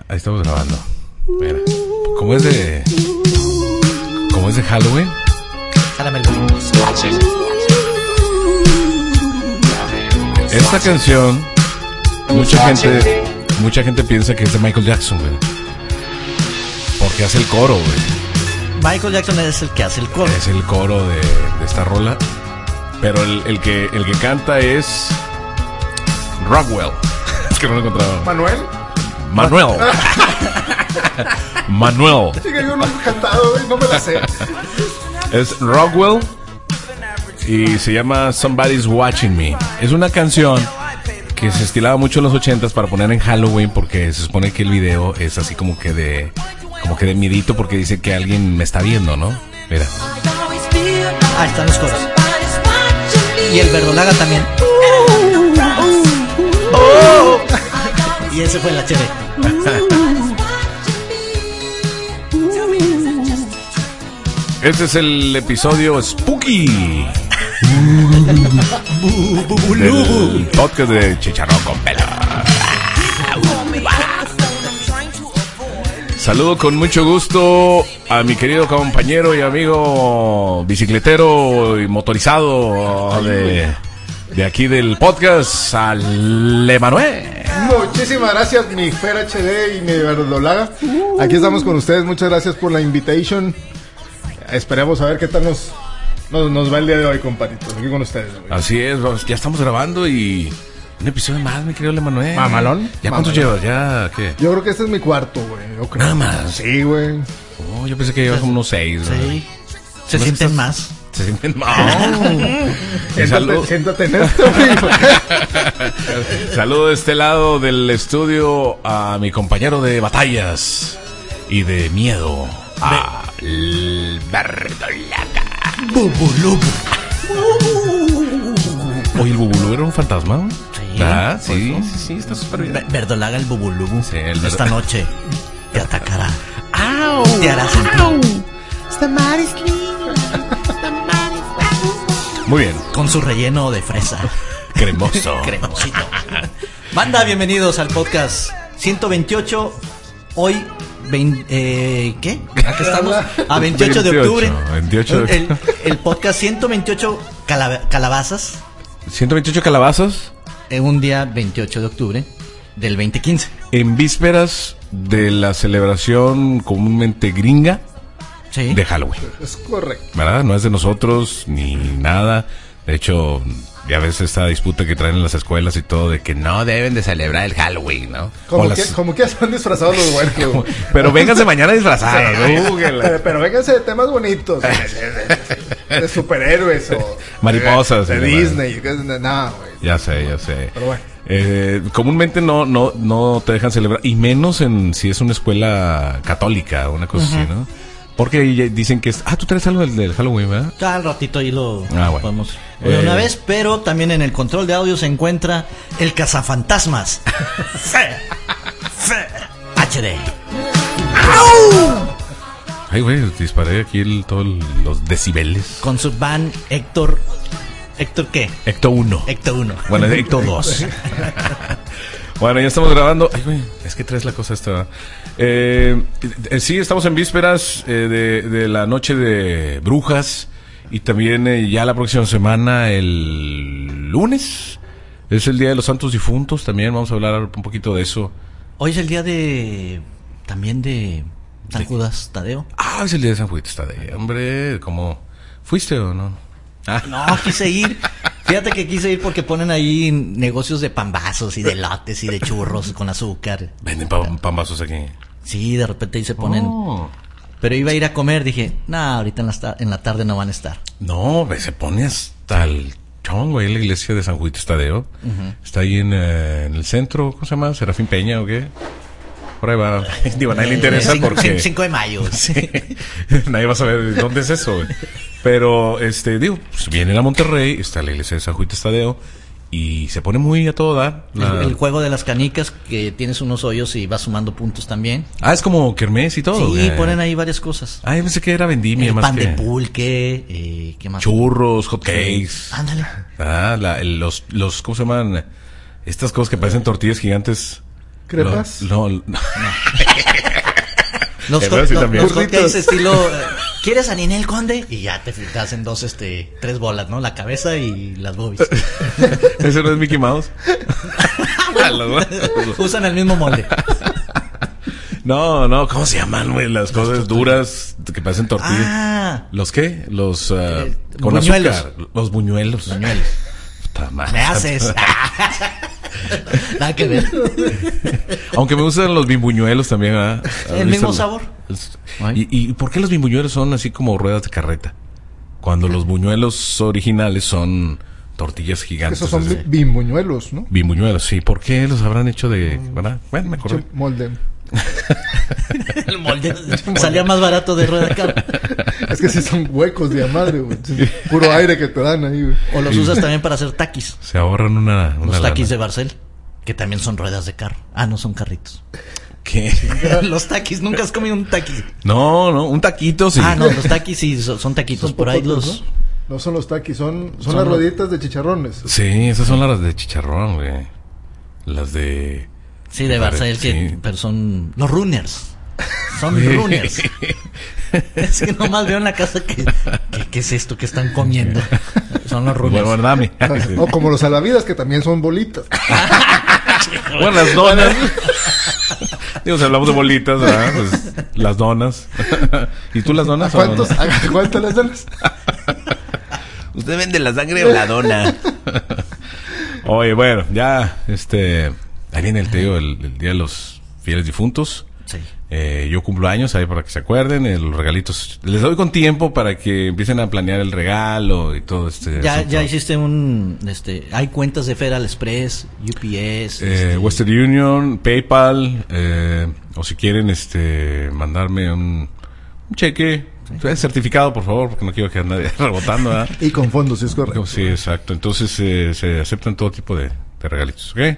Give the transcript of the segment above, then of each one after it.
Ahí estamos grabando. Mira, como es de Halloween. Esta canción, mucha gente piensa que es de Michael Jackson, güey. Porque hace el coro, güey. Michael Jackson es el que hace el coro. Es el coro de esta rola. Pero el que canta es Rockwell. Es que no lo encontraba. Manuel. Manuel. Sí, que yo no he cantado, no me la sé. Es Rockwell y se llama Somebody's Watching Me. Es una canción que se estilaba mucho en los 80s para poner en Halloween, porque se supone que el video es así como que de miedito, porque dice que alguien me está viendo, ¿no? Mira. Ahí están los coros. Y el verdolaga también. Y ese fue la chévere. Este es el episodio Spooky del podcast de Chicharrón con Pelo. Saludo con mucho gusto a mi querido compañero y amigo bicicletero y motorizado de aquí del podcast, al Emanuel. Muchísimas gracias, mi Fer HD y mi verdolaga. Aquí estamos con ustedes, muchas gracias por la invitation. Esperemos a ver qué tal nos va el día de hoy, compadritos, aquí con ustedes, güey. Así es, ya estamos grabando y un episodio más, mi querido Emanuel. ¿Mamalón? ¿Ya cuántos llevas? ¿Ya qué? Yo creo que este es mi cuarto, güey. Nada más. Sí, güey. Oh, yo pensé que llevas como unos 6. Sí. Se sienten más. Se sienten más. Siéntate en esto, güey. Saludo de este lado del estudio a mi compañero de batallas y de miedo, Alberto Laga. Bubulubu. Oye, ¿el Bubulubu era un fantasma? Sí. ¿Ah? Sí, está súper bien. Verdolaga el Bubulubu. Sí, esta noche te atacará. ¡Au! Te hará sentir. Muy bien. Con su relleno de fresa. Cremoso. Cremosito. Banda, bienvenidos al podcast 128. Hoy, ¿qué? Aquí estamos a 28 de octubre. 28 de octubre. El podcast 128 calabazas. 128 calabazas. En un día 28 de octubre del 2015. En vísperas de la celebración comúnmente gringa. Sí. De Halloween. Es correcto. ¿Verdad? No es de nosotros ni nada. De hecho, ya ves esta disputa que traen en las escuelas y todo de que no deben de celebrar el Halloween, ¿no? Como que son disfrazados los buenos. Pero vénganse mañana disfrazados, ¿no? Pero vénganse de temas bonitos. De superhéroes o mariposas. De Disney. No, güey. Ya sé. Pero bueno. Comúnmente no te dejan celebrar, y menos si es una escuela católica o una cosa así, ¿no? Porque dicen que es... tú traes algo del Halloween, ¿verdad? Al ratito ahí lo podemos de una vez, pero también en el control de audio se encuentra el cazafantasmas. HD. Ay, güey, disparé aquí todos los decibeles. Con su van Héctor... ¿Héctor qué? Héctor 1. Héctor 1. Bueno, es Héctor 2. Bueno, ya estamos grabando. Ay, güey, es que traes la cosa esta. Sí, estamos en vísperas de la noche de brujas. Y también ya la próxima semana, el lunes, es el Día de los Santos Difuntos. También vamos a hablar un poquito de eso. Hoy es el día también de San Judas Tadeo. Es el Día de San Judas Tadeo. Hombre, ¿cómo? ¿Fuiste o no? No, quise ir. Fíjate que quise ir porque ponen ahí negocios de pambazos y de lates y de churros con azúcar. ¿Venden pambazos aquí? Sí, de repente ahí se ponen. Pero iba a ir a comer, dije, ahorita en la tarde no van a estar. No, se pone hasta el chongo ahí en la iglesia de San Juan Tadeo. Está ahí en el centro, ¿cómo se llama? ¿Serafín Peña o qué? Por ahí va. Digo, a nadie le interesa porque... 5 de mayo. Sí. Nadie va a saber dónde es eso, güey. Pero, pues vienen a Monterrey, está la iglesia de San Juan Tadeo, y se pone muy a todo dar. El juego de las canicas, que tienes unos hoyos y vas sumando puntos también. Es como kermés y todo. Sí, ponen ahí varias cosas. Yo pensé que era vendimia. El más pan que... de pulque, ¿qué más? Churros, hot cakes. Sí. Ándale. Los ¿cómo se llaman? Estas cosas que parecen tortillas gigantes. ¿Crepas? No. Los sí también. hotcakes estilo, ¿quieres a Ninel Conde? Y ya te hacen tres bolas, ¿no? La cabeza y las boobies. ¿Ese no es Mickey Mouse? Usan el mismo molde. No, ¿cómo se llaman, güey? Las cosas duras que parecen tortillas. Ah. ¿Los qué? Los con buñuelos. azúcar. Los buñuelos. Puta madre. Me haces. Nada que ver. Aunque me gustan los bimbuñuelos también, ¿verdad? El mismo sabor. ¿Y por qué los bimbuñuelos son así como ruedas de carreta? Cuando los buñuelos originales son tortillas gigantes. Esos son bimbuñuelos, ¿no? Bimbuñuelos, sí. ¿Por qué los habrán hecho de...? ¿verdad? Bueno, me acuerdo. Molde. El molde salía más barato de rueda de carro. Es que sí son huecos de madre, güey. Puro aire que te dan ahí, güey. O los usas también para hacer taquis. Se ahorran una Los taquis lana. de Barcel, que también son ruedas de carro. Ah, no, son carritos. ¿Qué? Los taquis, nunca has comido un taquis. No, un taquito, sí. Ah, no, los taquis sí, son taquitos. Son Por ahí popotes, los... ¿no? No son los taquis, son las rueditas de chicharrones. Sí, esas son las de chicharrón, güey. Las de... Sí, de Barcel, sí. pero son los runners. Son runners. Es que nomás veo en la casa que ¿qué es esto que están comiendo? Son los runners. Bueno, dame. O como los salavidas, que también son bolitas. Bueno, las donas. Digo, si hablamos de bolitas, ¿verdad? Pues, las donas. ¿Y tú las donas? ¿Cuántas las donas? Usted vende la sangre o la dona. Oye, bueno, ya, ahí viene el Día de los Fieles Difuntos. Sí. Yo cumplo años ahí para que se acuerden. Los regalitos les doy con tiempo para que empiecen a planear el regalo y todo Ya hiciste hay cuentas de Federal Express, UPS, Western Union, PayPal, o si quieren mandarme un cheque certificado, por favor, porque no quiero que nadie rebotando, ¿verdad? Y con fondos, si es correcto. Sí, exacto. Entonces se aceptan todo tipo de regalitos, ¿ok?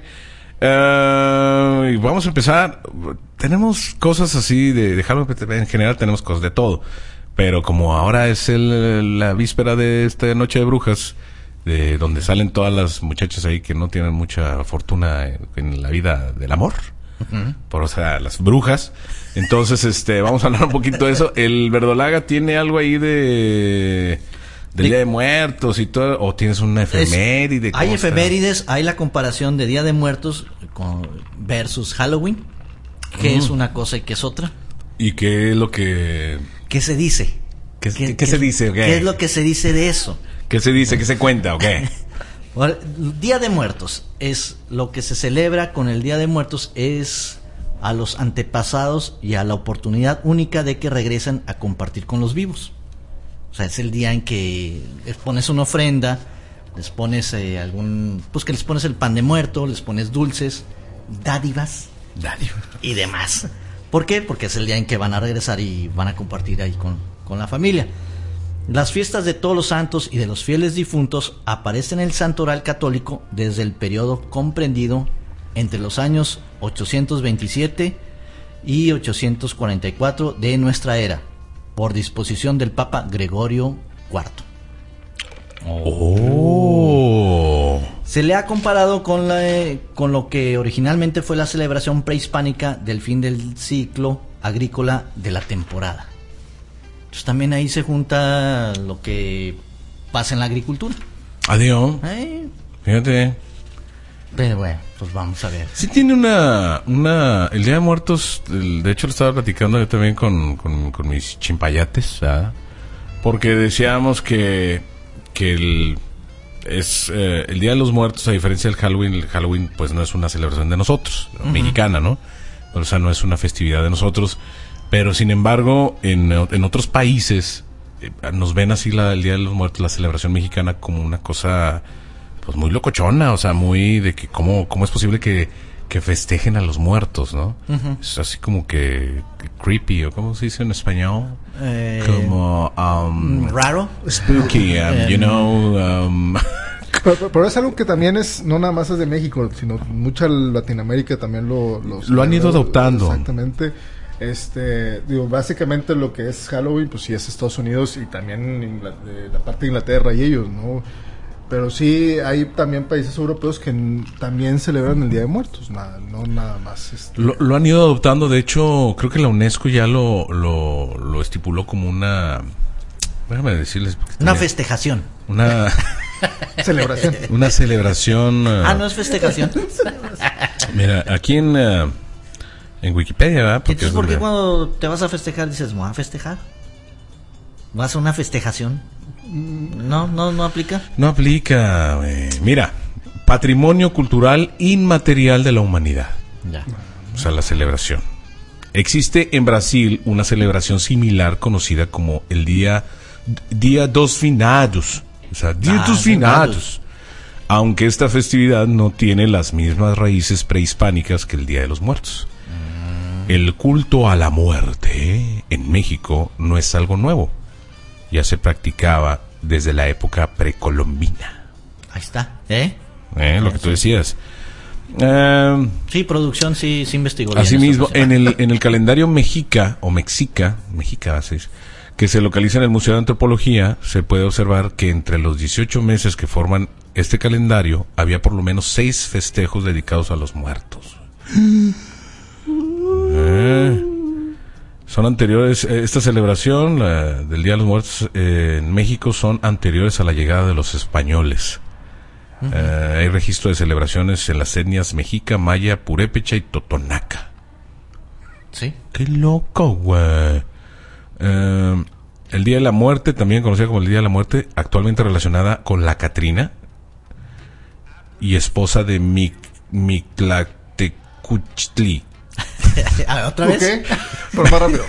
Y vamos a empezar. Tenemos cosas así de Halloween. En general tenemos cosas de todo, pero como ahora es la víspera de esta noche de brujas, de donde salen todas las muchachas ahí que no tienen mucha fortuna en la vida del amor, o sea, las brujas. Entonces vamos a hablar un poquito de eso. El Verdolaga tiene algo ahí del Día de Muertos y todo, o tienes una efeméride. Hay efemérides, hay la comparación de Día de Muertos versus Halloween, que es una cosa y que es otra. ¿Y qué es lo que... ¿Qué se dice? ¿Qué se dice? Okay. ¿Qué es lo que se dice de eso? ¿Qué se dice? ¿Qué se cuenta? Okay. Día de Muertos es lo que se celebra con el Día de Muertos, es a los antepasados y a la oportunidad única de que regresen a compartir con los vivos. O sea, es el día en que les pones una ofrenda, les pones que les pones el pan de muerto, les pones dulces, dádivas y demás. ¿Por qué? Porque es el día en que van a regresar y van a compartir ahí con la familia. Las fiestas de todos los santos y de los fieles difuntos aparecen en el santoral católico desde el periodo comprendido entre los años 827 y 844 de nuestra era, por disposición del Papa Gregorio IV. Se le ha comparado con lo que originalmente fue la celebración prehispánica del fin del ciclo agrícola de la temporada. Entonces también ahí se junta lo que pasa en la agricultura. Adiós. Fíjate. Pero bueno, pues vamos a ver. Sí tiene el Día de Muertos, de hecho lo estaba platicando yo también con mis chimpayates, ¿verdad? Porque decíamos que el Día de los Muertos, a diferencia del Halloween, el Halloween pues no es una celebración de nosotros, mexicana, ¿no? O sea, no es una festividad de nosotros, pero sin embargo en otros países nos ven así el Día de los Muertos, la celebración mexicana, como una cosa pues muy locochona, o sea, muy de que cómo es posible que festejen a los muertos, ¿no? Es así como que creepy, o ¿cómo se dice en español? Como raro, spooky, you know. Pero es algo que también no nada más es de México, sino mucha Latinoamérica también lo han ido adoptando. Exactamente. Básicamente lo que es Halloween, pues sí es Estados Unidos y también la parte de Inglaterra y ellos, ¿no? Pero sí, hay también países europeos que también celebran el Día de Muertos, no nada más. Lo han ido adoptando, de hecho, creo que la UNESCO ya lo estipuló como una... Déjame decirles... Una festejación. Una... celebración. Una celebración... no es festejación. Mira, aquí en Wikipedia, ¿verdad? Entonces, ¿por qué cuando te vas a festejar dices, voy a festejar? ¿Vas a una festejación? No aplica. No aplica, güey. Mira, patrimonio cultural inmaterial de la humanidad. Ya. O sea, la celebración. Existe en Brasil una celebración similar conocida como el Día dos Finados. O sea, Día dos Finados. Aunque esta festividad no tiene las mismas raíces prehispánicas que el Día de los Muertos. El culto a la muerte en México no es algo nuevo. Ya se practicaba desde la época precolombina. Ahí está. Lo que tú decías. Sí, producción sí investigó bien. Asimismo, en el calendario mexica, que se localiza en el Museo de Antropología, se puede observar que entre los 18 meses que forman este calendario, había por lo menos 6 festejos dedicados a los muertos. Son anteriores, esta celebración del Día de los Muertos en México son anteriores a la llegada de los españoles. Hay registro de celebraciones en las etnias mexica, maya, purépecha y totonaca. Sí. Qué loco, güey. El Día de la Muerte, también conocido como el Día de la Muerte, actualmente relacionada con la Catrina y esposa de Mictlantecuhtli. ¿Otra vez? ¿Qué? Por más rápido.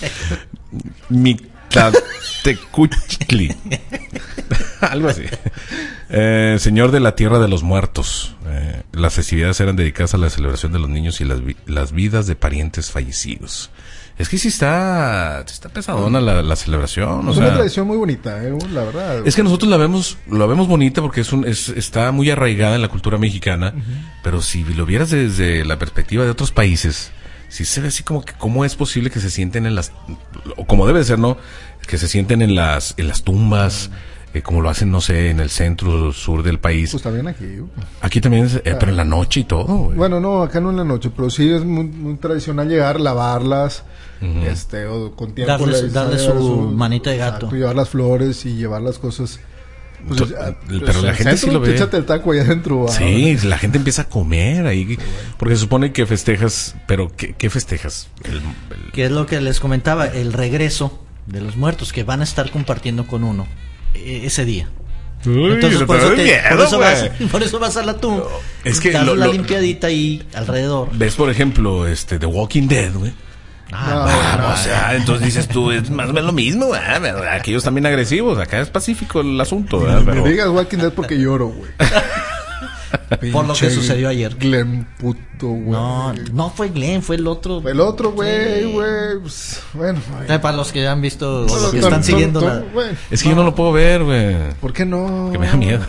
Mictlantecuhtli. Algo así. Señor de la Tierra de los Muertos. Las festividades eran dedicadas a la celebración de los niños y las vidas de parientes fallecidos. Es que sí está pesadona la celebración. Es una tradición muy bonita, la verdad. Es que nosotros la vemos bonita porque está muy arraigada en la cultura mexicana, pero si lo vieras desde la perspectiva de otros países, sí se ve así como que cómo es posible que se sienten o como debe ser, ¿no? Que se sienten en las tumbas, como lo hacen, no sé, en el centro sur del país. Pues también aquí. Aquí también, pero en la noche y todo, güey. Bueno, no, acá no en la noche, pero sí es muy tradicional llegar, lavarlas, o con tiempo darle su manita de gato. Exacto, llevar las flores y llevar las cosas. Pues, pero la gente sí lo ve. Échate el taco allá adentro. Sí, la gente empieza a comer ahí, porque se supone que festejas, pero ¿qué festejas? ¿Qué es lo que les comentaba? El regreso de los muertos que van a estar compartiendo con uno ese día. Uy, entonces por eso vas a la tumba. Es que das la limpiadita ahí alrededor. Ves, por ejemplo, The Walking Dead, güey. O sea, entonces dices tú, es más o menos lo mismo, ¿verdad? Aquellos también agresivos, acá es pacífico el asunto, ¿verdad? Me digas Walking Dead porque lloro, güey. Por lo que sucedió ayer. Glenn, puto, güey. No fue Glenn, fue el otro. El otro, güey. Pues, bueno. Para los que han visto, los que están siguiendo Es que yo no lo puedo ver, güey. ¿Por qué no? Que me da miedo.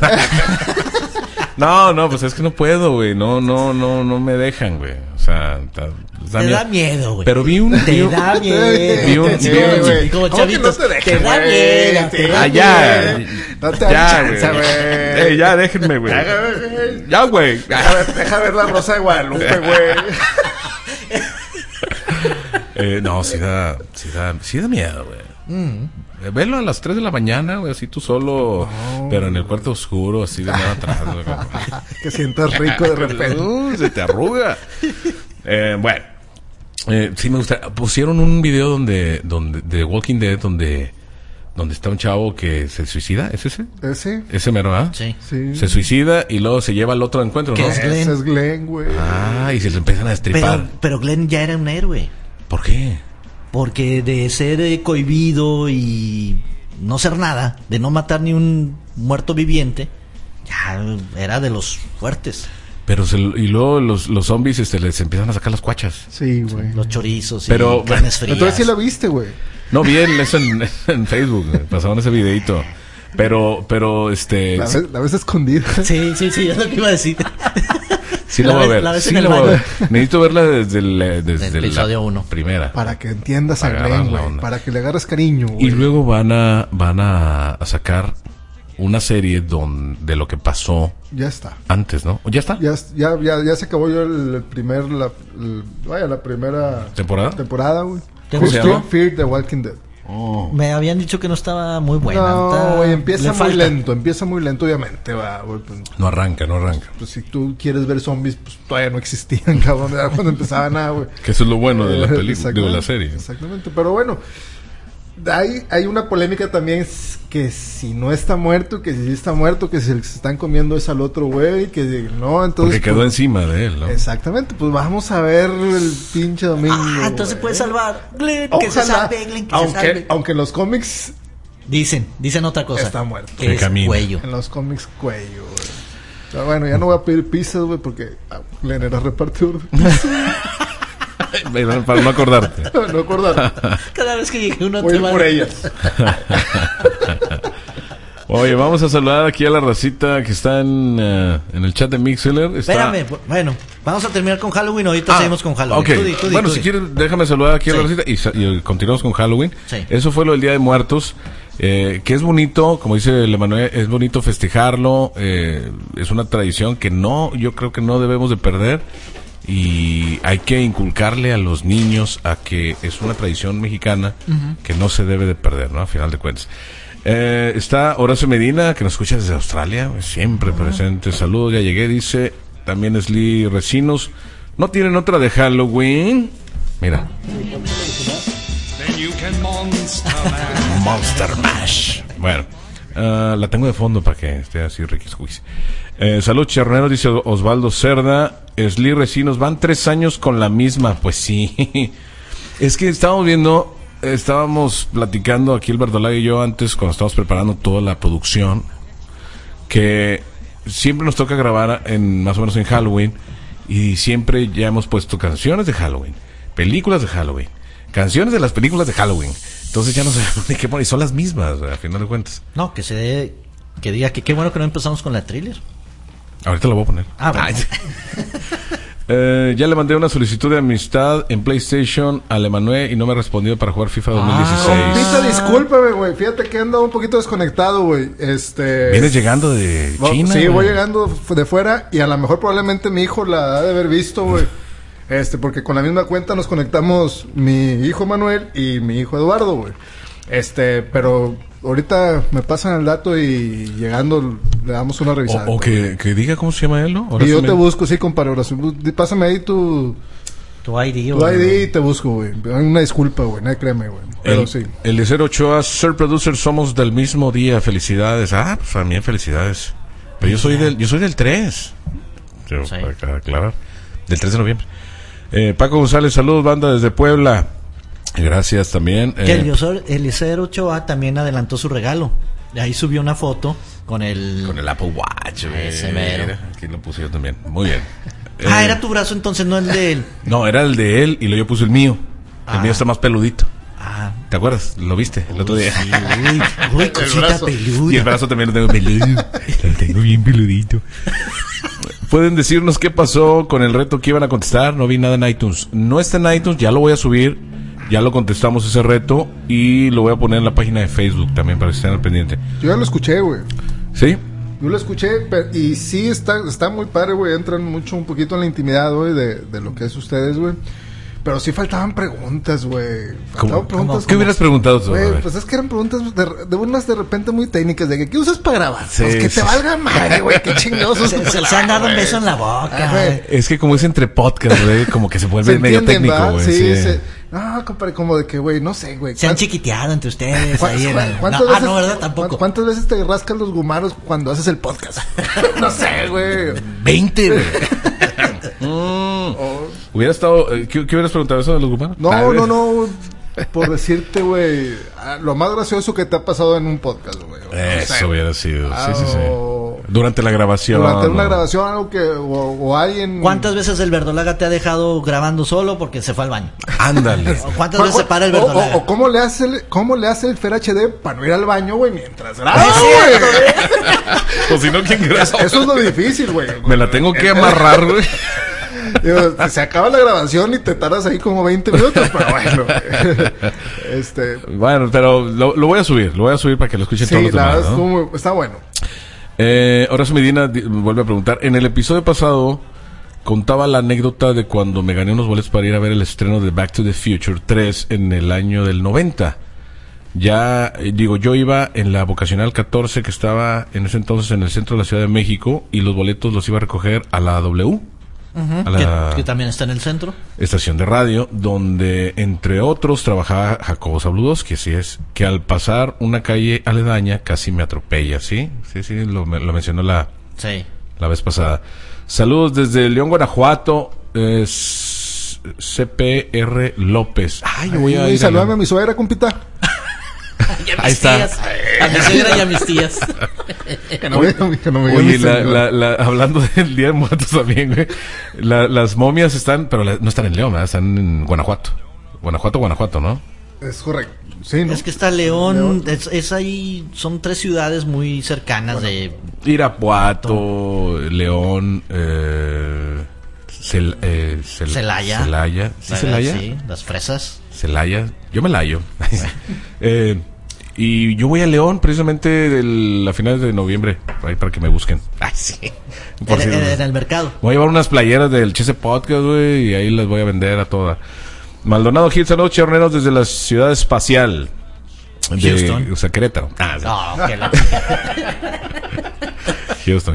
No, pues es que no puedo, güey. No me dejan, güey. O sea, da miedo, güey. Pero vi un como chavitos. Te da miedo. Ya, no te hagas, güey. Ya, déjenme, güey. Ya, güey. Deja ver la Rosa de Guadalupe, güey. No, sí da miedo, güey. Velo a las 3 de la mañana, güey, así tú solo, pero en el cuarto oscuro, así de nada atrás, güey. Que sientas rico de repente. Se te arruga. Bueno, sí me gusta. Pusieron un video de Walking Dead donde está un chavo que se suicida, ¿es ese? Ese mero, ¿ah? Sí. Se suicida y luego se lleva al otro encuentro, ¿no? Ese es Glenn, güey. Y se le empiezan a destripar. Pero Glenn ya era un héroe. ¿Por qué? Porque de ser cohibido y no ser nada, de no matar ni un muerto viviente, ya era de los fuertes. Pero y luego los zombies les empiezan a sacar las cuachas. Sí, güey. Los chorizos y carnes frías. Entonces sí lo viste, güey. No, vi eso en Facebook, pasaron ese videito. Pero La ves escondida. Sí, es lo que iba a decir. Sí la voy a ver. Necesito verla desde el episodio 1. Primera. Para que entiendas a Glenn, güey. Para que le agarres cariño, güey. Y luego van a sacar una serie de lo que pasó Ya está. antes, ¿no? ¿Ya está? Ya se acabó yo la primera ¿Temporada? güey. ¿Te ¿Cómo se gustó? llama? Fear the Walking Dead. Me habían dicho que no estaba muy buena. No, güey, empieza Le muy falta. lento, obviamente, va, güey. No arranca. Pues si tú quieres ver zombies, pues todavía no existían, cabrón, era cuando empezaba nada, güey. Que eso es lo bueno de la película, de la Exactamente, serie. Exactamente, pero bueno, hay una polémica también que si no está muerto, que si sí está muerto, que si el que se están comiendo es al otro güey, que no, entonces... Porque quedó pues, encima de él, ¿no? Exactamente, pues vamos a ver el pinche domingo. Entonces güey. puede salvar. Glenn, que Ojalá, se salve, Glenn, que se salve. aunque en los cómics Dicen otra cosa. está muerto. Que es camina. cuello. En los cómics cuello, güey. Pero bueno, ya no voy a pedir pizzas, güey, porque Glenn era repartidor. Para no acordarte. No acordar. Cada vez que llegue uno Voy a te ir va por ellas. Oye, vamos a saludar aquí a la racita que está en el chat de Mixler. Espérame, bueno, vamos a terminar con Halloween. Ahorita seguimos con Halloween. Ok. Tú di, Bueno, tú si di. quieres, déjame saludar aquí a la Sí. racita y continuamos con Halloween. Sí. Eso fue lo del Día de Muertos. Que es bonito, como dice el Emanuel, es bonito festejarlo. Es una tradición que yo creo que no debemos de perder. Y hay que inculcarle a los niños a que es una tradición mexicana que no se debe de perder, ¿no? A final de cuentas. Está Horacio Medina, que nos escucha desde Australia, siempre presente. Saludos, ya llegué, dice. También es Lee Recinos. ¿No tienen otra de Halloween? Mira. Monster Mash. Bueno, la tengo de fondo para que esté así Ricky Squeeze. Salud, charneros, dice Osvaldo Cerda. Lee Recinos, van 3 años con la misma. Pues sí. Es que estábamos platicando aquí el Verdolaga y yo antes, cuando estábamos preparando toda la producción, que siempre nos toca grabar más o menos en Halloween, y siempre ya hemos puesto canciones de Halloween, películas de Halloween, canciones de las películas de Halloween. Entonces ya no sabemos ni qué poner, y son las mismas, a final de cuentas. No, que diga que qué bueno que no empezamos con la thriller. Ahorita lo voy a poner. Bueno. Ya le mandé una solicitud de amistad en PlayStation al Emanuel y no me ha respondido para jugar FIFA 2016. Compita, discúlpame, güey. Fíjate que ando un poquito desconectado, güey. ¿Vienes llegando de China? Sí, güey? voy llegando de fuera y a lo mejor probablemente mi hijo la ha de haber visto, güey. Porque con la misma cuenta nos conectamos mi hijo Manuel y mi hijo Eduardo, güey. Pero ahorita me pasan el dato y llegando le damos una revisada. O que diga cómo se llama él, ¿no? Y yo te busco, sí, compadre. Pásame ahí tu ID. Tu ID y te busco, güey. Una disculpa, güey. No créeme, güey. Pero sí. El de 08A, Sir Producer, somos del mismo día. Felicidades. Pues también felicidades. Pero yo soy del 3. Sí. Para aclarar. Del 3 de noviembre. Paco González, saludos, banda desde Puebla. Gracias también. Que Eliezer Ochoa también adelantó su regalo. De ahí subió una foto con el Apple Watch. Ese mero. Aquí lo puse yo también. Muy bien. Era tu brazo entonces, no el de él. No, era el de él y luego yo puse el mío. El mío está más peludito. ¿Te acuerdas? ¿Lo viste el otro día? Sí, uy, cosita peluda. Y el brazo también lo tengo peludo. Lo tengo bien peludito. ¿Pueden decirnos qué pasó con el reto que iban a contestar? No vi nada en iTunes. No está en iTunes, ya lo voy a subir. Ya lo contestamos ese reto y lo voy a poner en la página de Facebook también para que estén al pendiente. Yo ya lo escuché, güey. ¿Sí? Yo lo escuché y sí está muy padre, güey. Entran un poquito en la intimidad, güey, de lo que es ustedes, güey. Pero sí faltaban preguntas, güey. Faltaban preguntas. ¿Qué hubieras preguntado tú? Güey, pues es que eran preguntas de unas de repente muy técnicas. De que, ¿qué usas para grabar? Sí, pues que sí. te valga madre, güey. Qué chingados. Se han dado un beso en la boca. güey. Es que como es entre podcast, güey, como que se vuelve medio técnico, ¿va? güey. Sí, Sí. No, compadre, como de que, güey, no sé, güey. Se han chiquiteado entre ustedes. Ahí ¿Cuántas veces, no, ¿verdad? Tampoco. ¿Cuántas veces te rascas los gumaros cuando haces el podcast? No sé, güey. 20, güey. Hubiera estado... ¿qué hubieras preguntado eso de los humanos? No. Por decirte, güey, lo más gracioso que te ha pasado en un podcast, güey. Eso hubiera sido. Sí. O Durante la grabación. durante una grabación, algo que... O alguien... ¿Cuántas veces el Verdolaga te ha dejado grabando solo porque se fue al baño? Ándale. ¿O ¿Cuántas veces se para el Verdolaga? O cómo le hace el Fer HD para no ir al baño, güey, mientras graba, Es güey. O si no, ¿quién graba? Eso es lo difícil, güey. Me la tengo que amarrar, güey. Digo, se acaba la grabación y te tardas ahí como 20 minutos, pero bueno. Bueno, pero lo voy a subir. Lo voy a subir para que lo escuchen todos Sí, los la demás, verdad ¿no? está bueno. Horacio Medina vuelve a preguntar. En el episodio pasado contaba la anécdota de cuando me gané unos boletos para ir a ver el estreno de Back to the Future 3 en el año del 90. Ya, yo iba en la vocacional 14 que estaba en ese entonces en el centro de la Ciudad de México y los boletos los iba a recoger a la W. A la que también está en el centro. Estación de radio, donde entre otros trabajaba Jacobo Zabludowski, así es, que al pasar una calle aledaña casi me atropella, ¿sí? Sí, lo mencionó la vez pasada. Saludos desde León, Guanajuato, CPR López. Ay, yo voy a ir. Saludame a mi suegra, compita. Y a mis tías. A mi suegra y a mis tías. Que no me Oye, hablando del Día de Muertos también, güey. Las momias están, pero no están en León, ¿verdad? Están en Guanajuato. Guanajuato, ¿no? Es correcto. Sí, ¿no? Es que está León. Es ahí, son 3 ciudades muy cercanas de Irapuato, León, Celaya. ¿Sí, Celaya? Sí, las fresas. Celaya. Yo me layo. Y yo voy a León precisamente a finales de noviembre, ahí para que me busquen. Ay, sí. En el mercado. Voy a llevar unas playeras del Chese Podcast, güey, y ahí las voy a vender a todas. Maldonado Gil, saludos chorneros desde la ciudad espacial de Houston. O sea, Querétaro. Houston.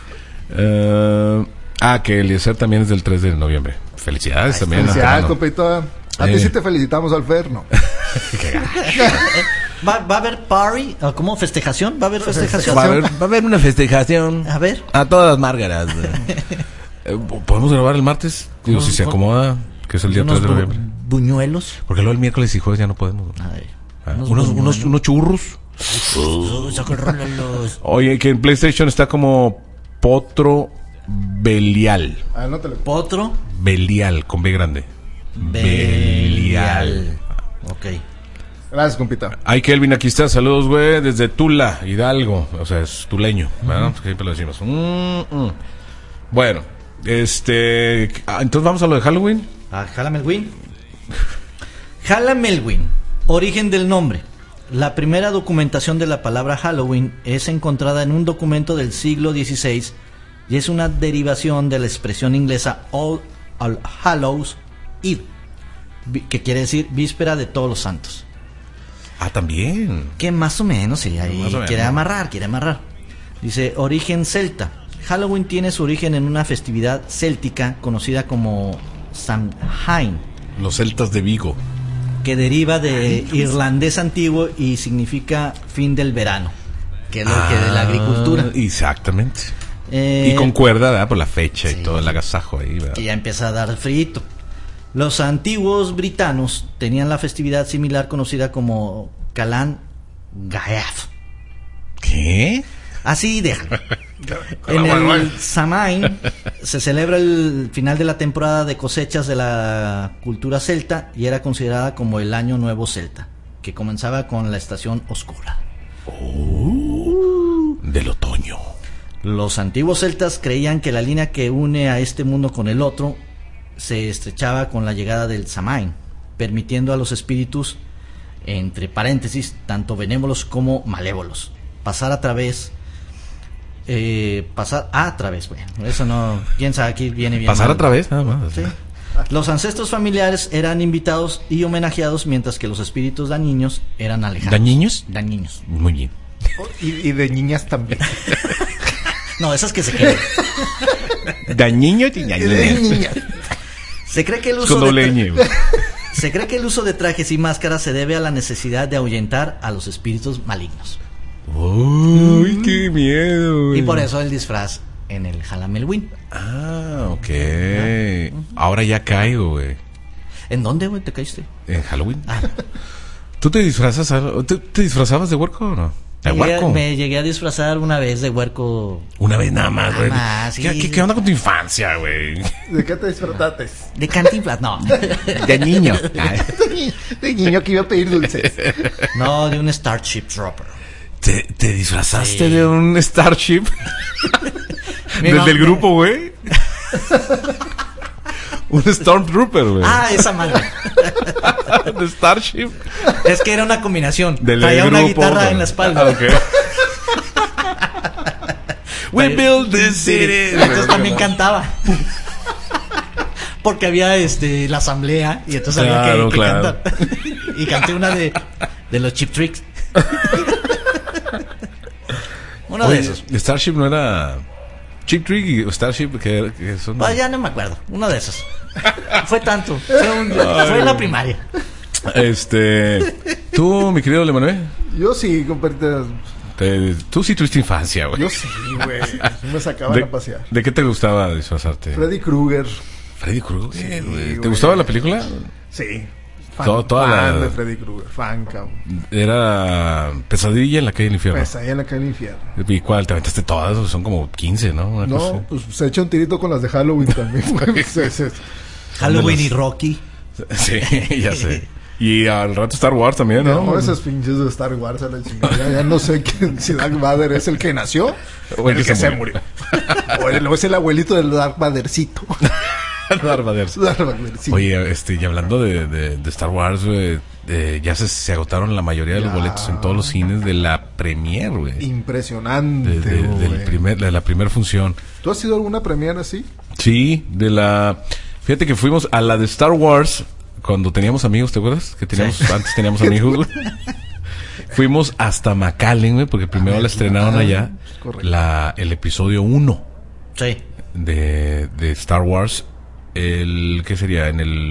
Que Eliezer también es del 3 de noviembre. Felicidades también. Felicidades, compita. A ti sí te felicitamos, Alfer, ¿no? ¿Va a haber party? ¿Cómo? ¿Festejación? ¿Va a haber festejación? Va a haber una festejación. A ver. A todas las márgaras. ¿Podemos grabar el martes? Digo, si se acomoda, que es el día 3 de noviembre. ¿Buñuelos? Porque luego el miércoles y jueves ya no podemos. Unos churros. Oye, que en PlayStation está como Potro Belial. ¿Potro? Belial, con B grande. Belial. Ok. Gracias, compita. Ay, Kelvin, aquí está. Saludos, güey, desde Tula, Hidalgo. O sea, es tuleño, ¿verdad? Siempre lo decimos. Bueno, entonces vamos a lo de Halloween. Halloween. Halloween, origen del nombre. La primera documentación de la palabra Halloween es encontrada en un documento del siglo XVI y es una derivación de la expresión inglesa All Hallows Eve, que quiere decir víspera de todos los santos. Ah, también. Que más o menos, sí, ahí Más o menos. quiere amarrar. Dice, origen celta. Halloween tiene su origen en una festividad céltica conocida como Samhain, Los celtas de Vigo. que deriva de irlandés antiguo y significa fin del verano, que es lo que de la agricultura. Exactamente. Y concuerda, ¿verdad? Por la fecha y todo el agasajo ahí, ¿verdad? Que ya empieza a dar frío. Los antiguos britanos tenían la festividad similar conocida como Calan Gaeaf. ¿Qué? Así déjalo. En el Samhain se celebra el final de la temporada de cosechas de la cultura celta y era considerada como el año nuevo celta, que comenzaba con la estación oscura. Del otoño. Los antiguos celtas creían que la línea que une a este mundo con el otro se estrechaba con la llegada del Samhain, permitiendo a los espíritus, entre paréntesis, tanto benévolos como malévolos, pasar a través, bueno, eso no, quién sabe, aquí viene bien. Pasar mal. a través, nada más. Sí. Los ancestros familiares eran invitados y homenajeados, mientras que los espíritus dañinos eran alejados. ¿Dañinos? Dañinos. Muy bien. Y de niñas también. No, esas que se quedan. Dañiños y niñas. Se cree que el uso Se cree que el uso de trajes y máscaras se debe a la necesidad de ahuyentar a los espíritus malignos. ¡Uy, qué miedo! Y por eso el disfraz en el Halloween. Ah, ok. Ahora ya caigo, güey. ¿En dónde, güey, te caíste? ¿En Halloween? ¿Tú te disfrazas? ¿Te disfrazabas de huerco o no? ¿De huerco? Me llegué a disfrazar una vez de huerco. Una vez nada más, güey. Sí. ¿Qué onda con tu infancia, güey? ¿De qué te disfrutaste? De Cantinflas, no. De niño. De niño que iba a pedir dulces. No, de un Starship Trooper. ¿Te disfrazaste de un Starship? Del grupo, güey. Un Stormtrooper, güey. Ah, esa madre. De Starship. Es que era una combinación. Del Traía grupo, una guitarra güey. en la espalda. Okay. We build this city. Entonces también cantaba. Porque había la asamblea y entonces había que cantar. Y canté una de los Cheap Tricks. Uno de esos. Starship no era Cheap Trick y Starship que son. Pues ya no me acuerdo. Uno de esos. Fue tanto. Fue en la primaria. Tú, mi querido Lemanuel. Yo sí, compadre. Tú sí tuviste infancia, güey. Yo sí, güey. Me sacaban a pasear. ¿De qué te gustaba disfrazarte? Freddy Krueger. Freddy Krueger, Sí, güey. ¿Te güey. gustaba la película? Sí. Toda fan la- de Freddy Krueger. Fan, cabrón. Era Pesadilla en la calle del infierno. Pues ahí en la calle del infierno. ¿Y cuál? ¿Te aventaste todas? Son como 15, ¿no? Una cosa No, pues se echa un tirito con las de Halloween también, güey. Halloween y Rocky. así. Sí, ya sé. Y al rato Star Wars también, ¿no? No, esas pinches de Star Wars a la chingada. Ya no sé si Darth Vader es el que nació O el que se murió. O es el abuelito del Darth Vadercito. Darth Vader. Darth Vadercito. Oye, y hablando de Star Wars, güey, ya se agotaron la mayoría de los Ya. boletos en todos los cines de la premier, güey. Impresionante, De güey. la primera función. ¿Tú has ido a alguna premiere así? Sí, fíjate que fuimos a la de Star Wars cuando teníamos amigos, ¿te acuerdas? Antes teníamos amigos, güey. Fuimos hasta McAllen, güey, porque primero la estrenaron allá correcto. el episodio 1 Sí. de Star Wars. ¿Qué sería? En el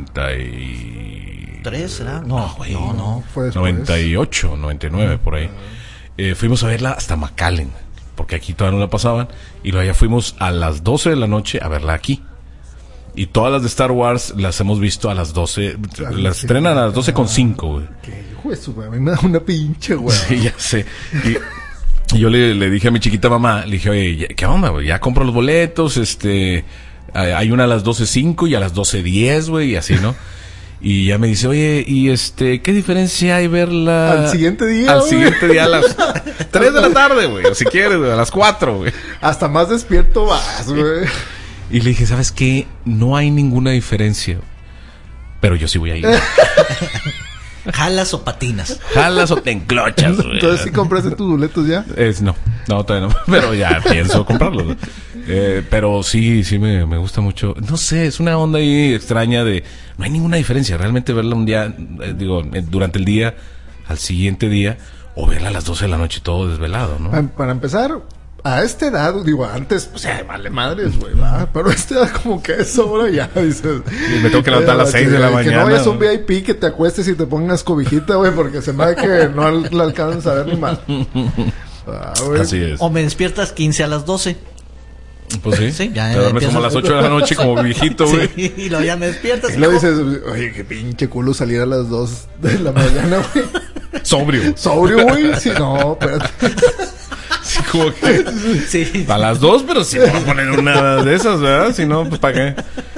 93. ¿3 será? No, güey. no. Fue después. 98, 99, por ahí. Fuimos a verla hasta McAllen, porque aquí todavía no la pasaban. Y luego ya fuimos a las 12 de la noche a verla aquí. Y todas las de Star Wars las hemos visto a las 12. Las estrenan a las 12:05, güey. ¿Qué hijo de su, güey? A mí me da una pinche, güey. Sí, ya sé. Y yo le dije a mi chiquita mamá, le dije, oye, ¿qué onda, güey? Ya compro los boletos, hay una a las 12:05 y a las 12:10, güey, y así, ¿no? Y ya me dice, oye, ¿y ¿qué diferencia hay verla? Al siguiente día, Al güey. siguiente día a las 3 de la tarde, güey, o si quieres, güey, a las 4, güey. Hasta más despierto vas, güey. Y le dije, ¿sabes qué? No hay ninguna diferencia. Pero yo sí voy a ir. ¿Jalas o patinas? Jalas o te enclochas, güey. Entonces, ¿sí compraste tus boletos ya? No, todavía no. Pero ya pienso comprarlos, ¿no? Pero sí me gusta mucho. No sé, es una onda ahí extraña de... No hay ninguna diferencia. Realmente verla un día, durante el día, al siguiente día, o verla a las 12 de la noche todo desvelado, ¿no? Para empezar, a esta edad, digo, antes, pues, vale madres, güey, va. Pero a esta edad como que es hora ya, dices. Y me tengo que levantar a las 6 de la Que mañana. no vayas a un VIP, que te acuestes y te pongas cobijita, güey, porque se me da que no la alcanzas a ver ni mal. Güey. Así es. O me despiertas 15 a las 12. Pues sí. Sí, ya Te duermes como a las 8 de la noche como viejito, güey. Sí, y luego ya me despiertas. Y luego dices, oye, qué pinche culo salir a las 2 de la mañana, güey. Sobrio. Sobrio, güey. Sí, no, espérate. Sí, como que... Sí. A las 2, pero si no voy a poner una de esas, ¿verdad? Si no, pues ¿para qué?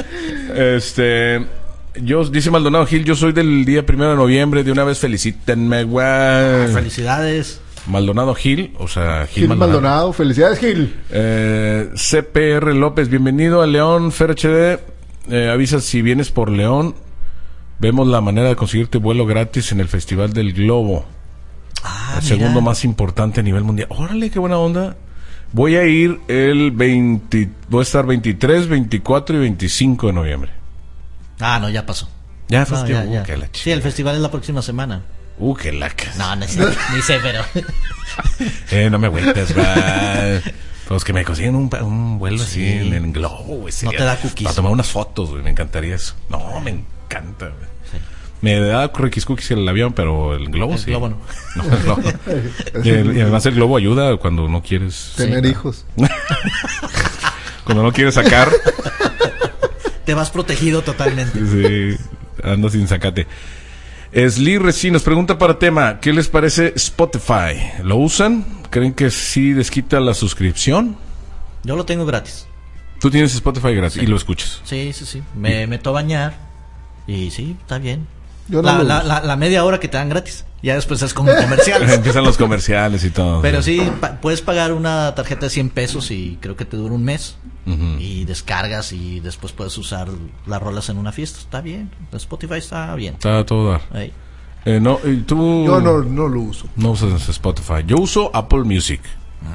Dice Maldonado Gil, yo soy del día 1 de noviembre. De una vez felicítenme, güey. Felicidades. Maldonado Gil, o sea, Gil Maldonado. Felicidades, Gil. CPR López, bienvenido a León, Fer HD. Avisa si vienes por León. Vemos la manera de conseguirte vuelo gratis en el Festival del Globo. El segundo más importante a nivel mundial. Órale, qué buena onda. Voy a ir voy a estar 23, 24 y 25 de noviembre. Ah, no, ya pasó. Ya, No, festival. ya. Qué la Sí, el festival es la próxima semana. qué lacas. No, no sé, ni sé, pero... No me agüites, va. Pues que me consiguen un vuelo así en el globo, güey. No te da cookies. Para tomar unas fotos, güey. Me encantaría eso. No, me encanta, güey. Me da cookies el avión, pero el globo El sí. globo no. No, el globo. Y además el globo ayuda cuando no quieres... Tener hijos. Cuando no quieres sacar. Te vas protegido totalmente. Sí, ando sin sacate. Sly Reci nos pregunta para tema, ¿qué les parece Spotify? ¿Lo usan? ¿Creen que sí desquita la suscripción? Yo lo tengo gratis. Tú tienes Spotify gratis y lo escuchas. Sí. Me meto a bañar y sí, está bien. Yo no lo uso. La media hora que te dan gratis. Ya después es como comerciales. Empiezan los comerciales y todo. Pero sí, puedes pagar una tarjeta de 100 pesos y creo que te dura un mes. Ujú. Y descargas y después puedes usar las rolas en una fiesta. Está bien. Spotify está bien. Está a todo dar. Ahí. No, ¿y tú? Yo no lo uso. No usas Spotify. Yo uso Apple Music.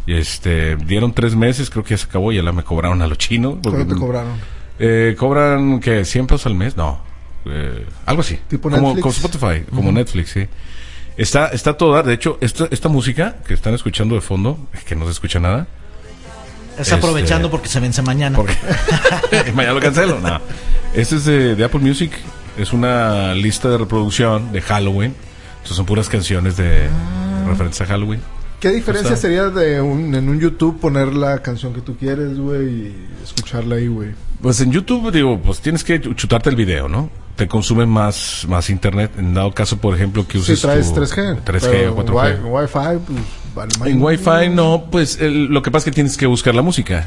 Dieron 3 meses, creo que ya se acabó, ya me cobraron a lo chino. ¿Cuánto te cobraron? Cobran, ¿qué? $100 al mes, no. Algo así. ¿Tipo como Netflix? Spotify, como Netflix, sí. Está todo dar. De hecho, esta música que están escuchando de fondo, que no se escucha nada. Es aprovechando porque se vence mañana. Porque mañana lo cancelo. No. Este es de Apple Music. Es una lista de reproducción de Halloween. Entonces son puras canciones de referencia a Halloween. ¿Qué diferencia sería en un YouTube poner la canción que tú quieres, güey, y escucharla ahí, güey? Pues en YouTube, pues tienes que chutarte el video, ¿no? Te consume más internet. En dado caso, por ejemplo, que uses si traes 3G. 3G o 4G. Wi-Fi, pues vale más. En Wi-Fi no, pues lo que pasa es que tienes que buscar la música.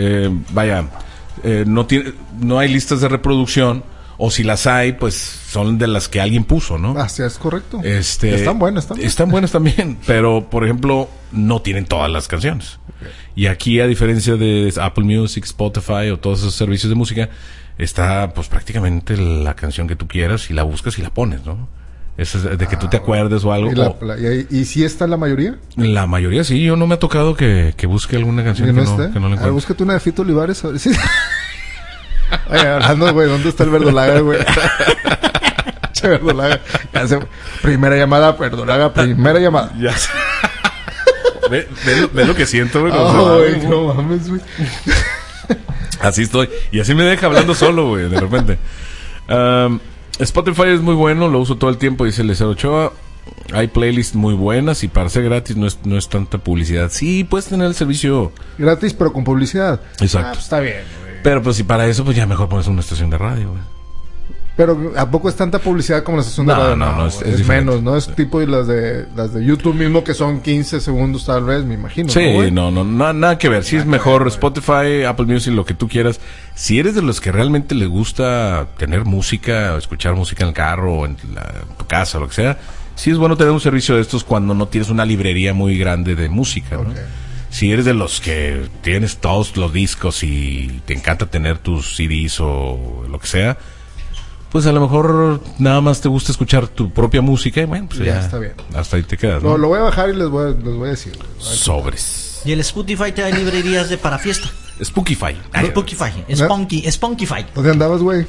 No hay listas de reproducción. O si las hay, pues son de las que alguien puso, ¿no? Así es correcto. Están buenas también. Están buenas también, pero, por ejemplo, no tienen todas las canciones. Okay. Y aquí, a diferencia de Apple Music, Spotify o todos esos servicios de música, está, pues, prácticamente la canción que tú quieras y la buscas y la pones, ¿no? Eso es de que tú te acuerdes o algo. ¿Y si está la mayoría? La mayoría sí. Yo no me ha tocado que busque alguna canción que no la encuentre. Búscate una de Fito Olivares. ¿Sí? Oye, hablando, güey, ¿dónde está el Verdolaga, güey? Verdolaga. Primera llamada, Verdolaga, primera llamada. Ya sé. Ve lo que siento, güey. No mames, güey. Así estoy. Y así me deja hablando solo, güey, de repente. Spotify es muy bueno, lo uso todo el tiempo, dice Lezar Ochoa. Hay playlists muy buenas y para ser gratis no es tanta publicidad. Sí, puedes tener el servicio gratis, pero con publicidad. Exacto. Pues está bien, güey. Pero pues si para eso, pues ya mejor pones una estación de radio, güey. Pero ¿a poco es tanta publicidad como la estación de radio? No, es menos, ¿no? Es tipo de las de YouTube mismo, que son 15 segundos tal vez, me imagino. Sí, no, nada que ver. Sí, es mejor Spotify, Apple Music, lo que tú quieras. Si eres de los que realmente les gusta tener música, o escuchar música en el carro, o en tu casa, o lo que sea, sí es bueno tener un servicio de estos cuando no tienes una librería muy grande de música, ¿no? Okay. Si eres de los que tienes todos los discos y te encanta tener tus CDs o lo que sea, pues a lo mejor nada más te gusta escuchar tu propia música y bueno, pues ya está bien. Hasta ahí te quedas, ¿no? Lo voy a bajar y les voy a decir. Sobres. Y el Spotify te da librerías de para fiesta. Spotify. Spotify. ¿Dónde andabas, güey?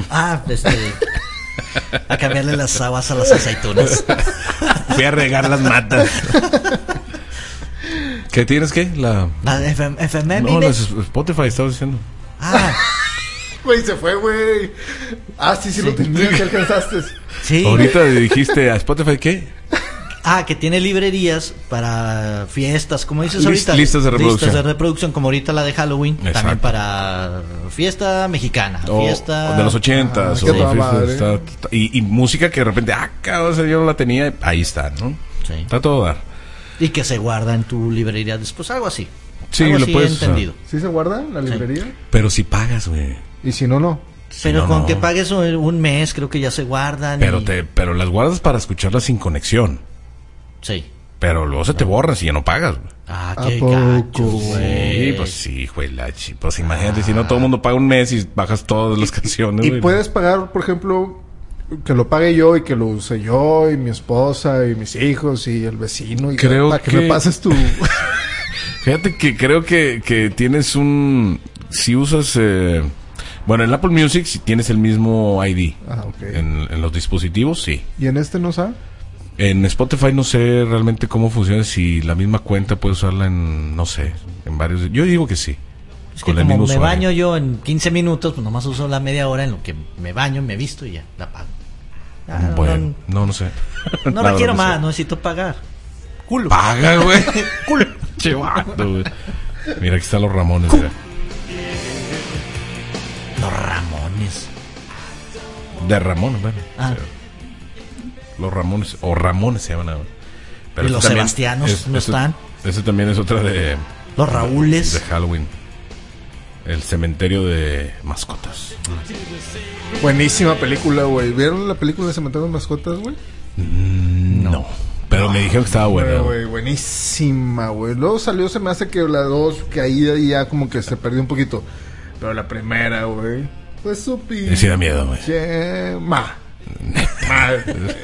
A cambiarle las aguas a las aceitunas. Fui a regar las matas. ¿Qué tienes qué? La FM. No, Spotify estabas diciendo. Güey, se fue, güey. Sí, lo tenía, que alcanzaste. Sí. Ahorita dijiste a Spotify, ¿qué? Que tiene librerías para fiestas, como dices ahorita. Listas de reproducción. Listas de reproducción, como ahorita la de Halloween. Exacto. También para fiesta mexicana. Fiesta de los 80s. Y música que de repente, cabrón, yo no la tenía. Ahí está, ¿no? Sí. Está todo dar. Y que se guarda en tu librería después, algo así. Sí, algo lo así puedes entendido. ¿Sí se guarda en la librería? Sí. Pero si pagas, güey. Y si no, no. Pero con que pagues un mes, creo que ya se guardan. Pero las guardas para escucharlas sin conexión. Sí. Pero luego se te borran si ya no pagas, güey. Qué gacho, güey. Sí, pues sí, güey. Pues imagínate, si no todo el mundo paga un mes y bajas todas las canciones. Y puedes pagar, por ejemplo, que lo pague yo y que lo use yo y mi esposa y mis hijos y el vecino. Y creo que me pases tu... Fíjate que creo que tienes si usas... Bueno, en Apple Music si tienes el mismo ID. Okay. En los dispositivos, sí. ¿Y en este no sabe? En Spotify no sé realmente cómo funciona. Si la misma cuenta puedes usarla en varios... Yo digo que sí. Es que como me baño yo en 15 minutos, pues nomás uso la media hora en lo que me baño, me visto y ya la pago. Bueno, no sé. No la quiero más, no necesito pagar. Culo. Paga, güey. Culo. Chivato, güey. Mira, aquí están los Ramones. Mira. Los Ramones. De Ramones, bueno. Los Ramones, o Ramones se llaman ahora. Pero y los Sebastianos no están. Ese también es otra de... Los Raúles. De Halloween. El cementerio de mascotas. Buenísima película, güey. ¿Vieron la película de Cementerio de Mascotas, güey? No. Pero me dijeron que estaba buena. Güey, buenísima, güey. Luego salió, se me hace que la 2, que ahí ya como que se perdió un poquito. Pero la primera, güey, pues supi. Sí da miedo, güey.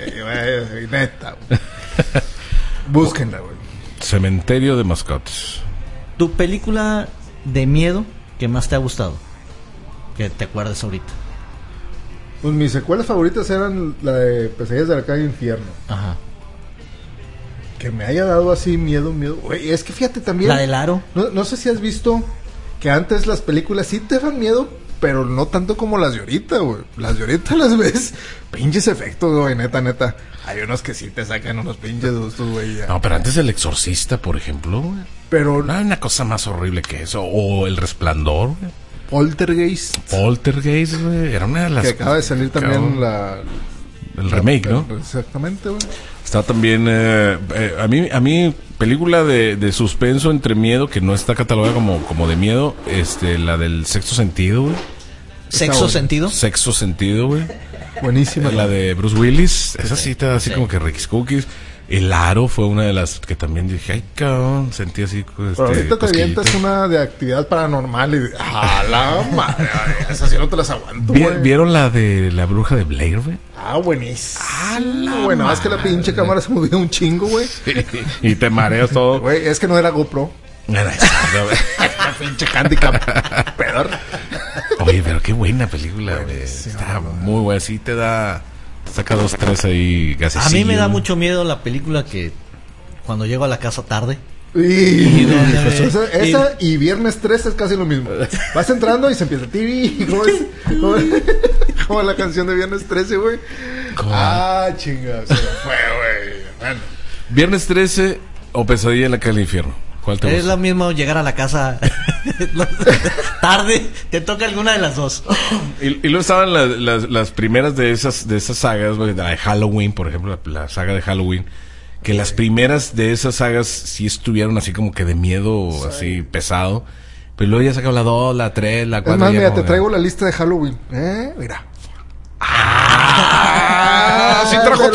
Neta, güey. Búsquenla, güey. Cementerio de mascotas. ¿Tu película de miedo que más te ha gustado? Que te acuerdes ahorita. Pues mis secuelas favoritas eran la de Pesadillas de la calle Infierno. Ajá. Que me haya dado así miedo. Güey, es que fíjate también. La del aro. No sé si has visto que antes las películas sí te dan miedo, pero no tanto como las de ahorita, güey. Las de ahorita las ves, pinches efectos, güey, neta. Hay unos que sí te sacan unos pinches sustos, güey. No, pero antes El Exorcista, por ejemplo, güey. Pero No hay una cosa más horrible que eso. O El Resplandor, güey. Poltergeist, Poltergeist, güey. Era una de las... que acaba de salir también el remake, ¿no? Exactamente, güey. Está también... a mí película de suspenso entre miedo, que no está catalogada como de miedo, la del Sexto Sentido, güey. ¿Sexo bueno. sentido? Sexto Sentido, güey. Buenísima. La de Bruce Willis. Esa sí te da así como que Rick's Cookies. El Aro fue una de las que también dije, ay, cabrón, sentí así. Pero ahorita te avientas una de actividad paranormal y... ¡A la madre! Esas sí no te las aguanto, güey. ¿Vieron la de la bruja de Blair, güey? Ah, buenísimo. Bueno, es que la pinche cámara se movía un chingo, güey. Y te mareas todo. Güey, es que no era GoPro. Era esa, güey. La pinche handicap. Pedor. Oye, pero qué buena película, güey. Está muy buena. Sí te da... Saca 2, 3 ahí gasecillo. A mí me da mucho miedo la película que cuando llego a la casa tarde. Esa y Viernes 13 es casi lo mismo. Vas entrando y se empieza TV. Como la canción de Viernes 13, güey. Ah, chinga. Se me fue, güey. Bueno. Viernes 13 o Pesadilla en la calle del infierno. ¿Cuál te Es gusta? lo mismo llegar a la casa tarde, te toca alguna de las dos. Y luego estaban las primeras de esas sagas, güey, la de Halloween, por ejemplo, la saga de Halloween, que las primeras de esas sagas sí estuvieron así como que de miedo, así pesado, pero luego ya sacaron la 2, la 3, la 4. Es más, mira, te no, traigo la lista de Halloween. Mira. ¡Sí trajo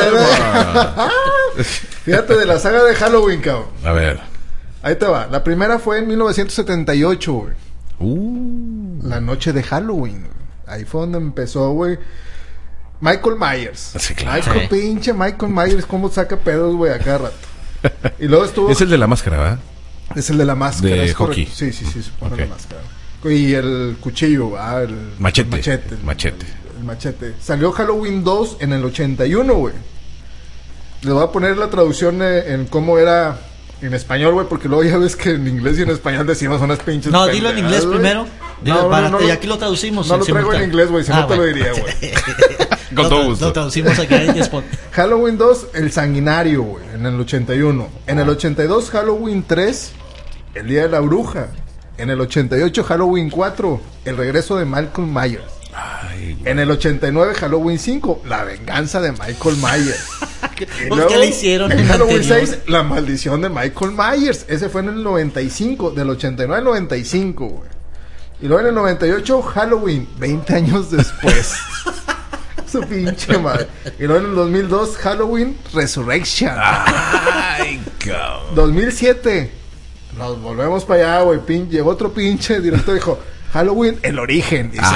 Fíjate de la saga de Halloween, cabrón. A ver. Ahí te va. La primera fue en 1978, güey. La noche de Halloween, güey. Ahí fue donde empezó, güey. Michael Myers. Sí, claro. Pinche Michael Myers, cómo saca pedos, güey, a cada rato. Y luego estuvo... Es el de la máscara, ¿verdad? Es el de la máscara. De es hockey. correcto. Sí, se pone Okay. la máscara. Y el cuchillo, el Machete. El machete. Salió Halloween 2 en el 81, güey. Les voy a poner la traducción en cómo era... En español, güey, porque luego ya ves que en inglés y en español decimos unas pinches... No, dilo en inglés güey. primero. Dilo, y aquí lo traducimos. No lo traigo en inglés, güey, si no te lo diría, güey. Con todo gusto. Lo traducimos aquí en Spot. Halloween 2, El Sanguinario, güey, en el 81. En el 82, Halloween 3, El Día de la Bruja. En el 88, Halloween 4, El Regreso de Michael Myers. Ay, En el 89, Halloween 5, La Venganza de Michael Myers. ¿Por qué le hicieron en en Halloween anterior? 6, La Maldición de Michael Myers. Ese fue en el 95, del 89 al 95, güey. Y luego en el 98, Halloween, 20 años después. Su pinche madre. Y luego en el 2002, Halloween Resurrection. ay, cabrón. 2007, nos volvemos para allá, güey. Llegó otro pinche director y dijo... Halloween, el origen. Dice,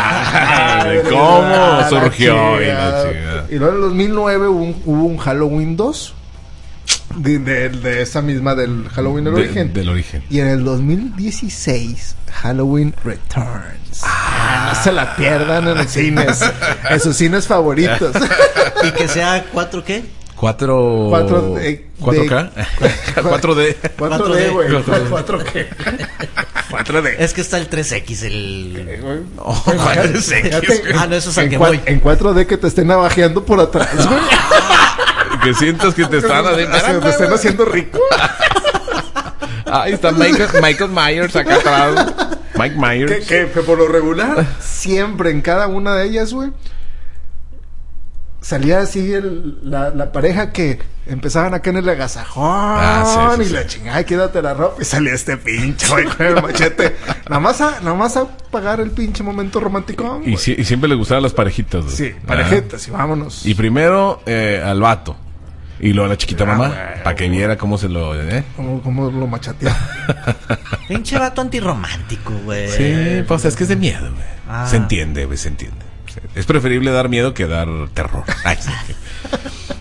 ¿cómo surgió? Y luego en el 2009 hubo un Halloween 2. De esa misma del Halloween el origen. Del origen. Y en el 2016, Halloween Returns. No se la pierdan en los cines. En sus cines favoritos. Y que sea 4 ¿qué? 4K 4D 4D, güey. 4K 4D. Es que está el 3X, el... no, eso es al que voy. En 4D que te estén navajeando por atrás, güey. Que sientas que te están te estén haciendo rico. Ahí está Michael Myers acá atrás. Mike Myers. Que por lo regular, siempre en cada una de ellas, güey, salía así la pareja que empezaban acá en el agasajón sí, y la chingada, quédate la ropa y salía este pinche güey con el machete. Nada más a pagar el pinche momento romántico. Y siempre les gustaban las parejitas, güey. Sí, parejitas, y vámonos. Y primero al vato. Y luego a la chiquita mamá, para que viera cómo se lo... Cómo lo machatea. Pinche vato antirromántico, güey. Sí, pues es que es de miedo, güey. Se entiende, güey, se entiende. Es preferible dar miedo que dar terror. Ay, sí.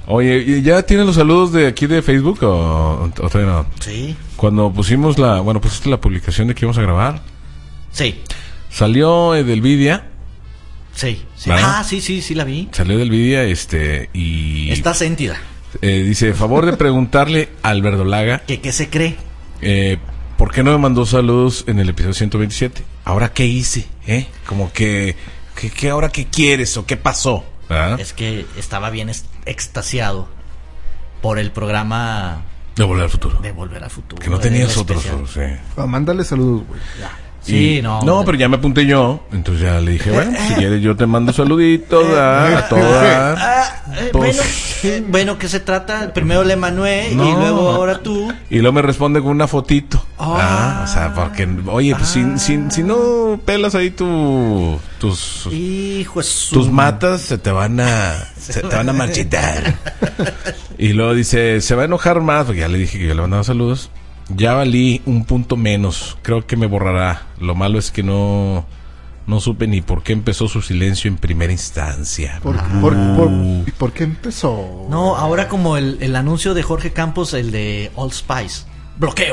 Oye, ¿y ya tienen los saludos de aquí de Facebook o todavía no? Sí. Cuando pusimos pusiste la publicación de que íbamos a grabar, Sí. salió del Vidia. Sí. ¿Verdad? Sí, la vi. Salió del Vidia, y... Está sentida. dice, favor de preguntarle al Verdolaga, ¿Qué se cree? ¿por qué no me mandó saludos en el episodio 127? ¿Ahora qué hice? Como que ¿ahora qué quieres o qué pasó? ¿Verdad? Es que estaba bien extasiado por el programa De Volver al Futuro. de Volver al Futuro. Que no el tenías otros. especial. Sí. Mándale saludos, güey. Ya. Sí, Y- no. No, pero ya me apunté yo. Entonces ya le dije, bueno, si quieres yo te mando saluditos a todas. Pues- Bueno, ¿qué se trata? Primero le Manuel No. y luego ahora tú. Y luego me responde con una fotito. Ah. O sea, porque, oye, pues si no pelas ahí tus Hijo de su- tus matas se te van a marchitar. Y luego dice, se va a enojar más, porque ya le dije que yo le mandaba saludos. Ya valí un punto menos, creo que me borrará. Lo malo es que no supe ni por qué empezó su silencio en primera instancia. ¿Por qué empezó? No, ahora como el anuncio de Jorge Campos, el de Old Spice. Bloqueo.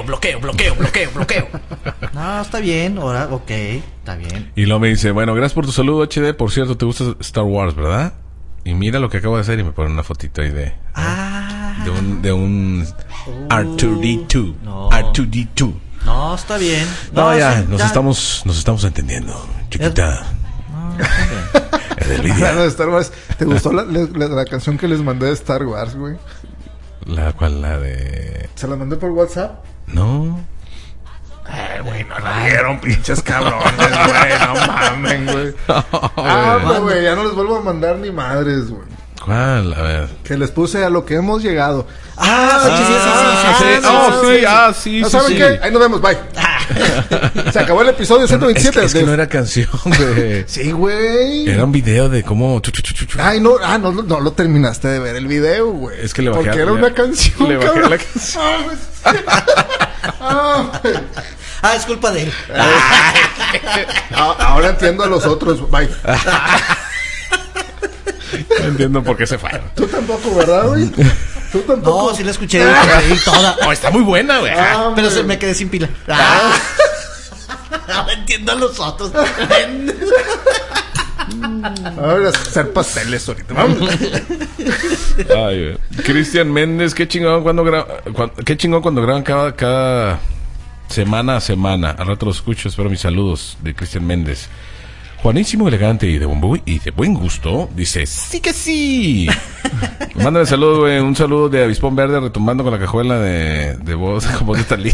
No, está bien, ahora, ok, está bien. Y luego me dice, bueno, gracias por tu saludo, HD. Por cierto, te gusta Star Wars, ¿verdad? Y mira lo que acabo de hacer y me pone una fotito ahí de un R2D2. No. R2D2. No, está bien. No, ya, sí, nos estamos entendiendo, chiquita. No, está bien. Es del Hablando video. de Star Wars, ¿te gustó la canción que les mandé de Star Wars, güey? La de... ¿Se la mandé por WhatsApp? No. Güey, no la vieron, pinches cabrones, güey. No mamen, güey. Güey, ya no les vuelvo a mandar ni madres, güey. ¿Cuál? A ver. Que les puse a lo que hemos llegado. Sí. ¿No saben qué? Ahí nos vemos, bye. Se acabó el episodio 127. Es que no era canción de... Sí, güey. Era un video de cómo... Ay, no lo terminaste de ver el video, güey. Es que le bajé Porque a- era una canción, le bajé a cabrón. la canción. Güey. Es culpa de él. Ahora entiendo a los otros, bye. No entiendo por qué se fueron. Tú tampoco, ¿verdad, güey? Tú tampoco. No, sí la escuché y toda. Oh, está muy buena, güey. Pero se me quedé sin pila. Ahora entiendo a los otros. Ahora hacer pasteles ahorita. Vamos. Ay, güey. Cristian Méndez, qué chingón cuando graban cada semana a semana. Al rato lo escucho, espero mis saludos de Cristian Méndez. Juanísimo, elegante y de buen gusto, dice, sí que sí. Mándame saludo, güey, un saludo de Avispón Verde retumbando con la cajuela de voz, como de Talía.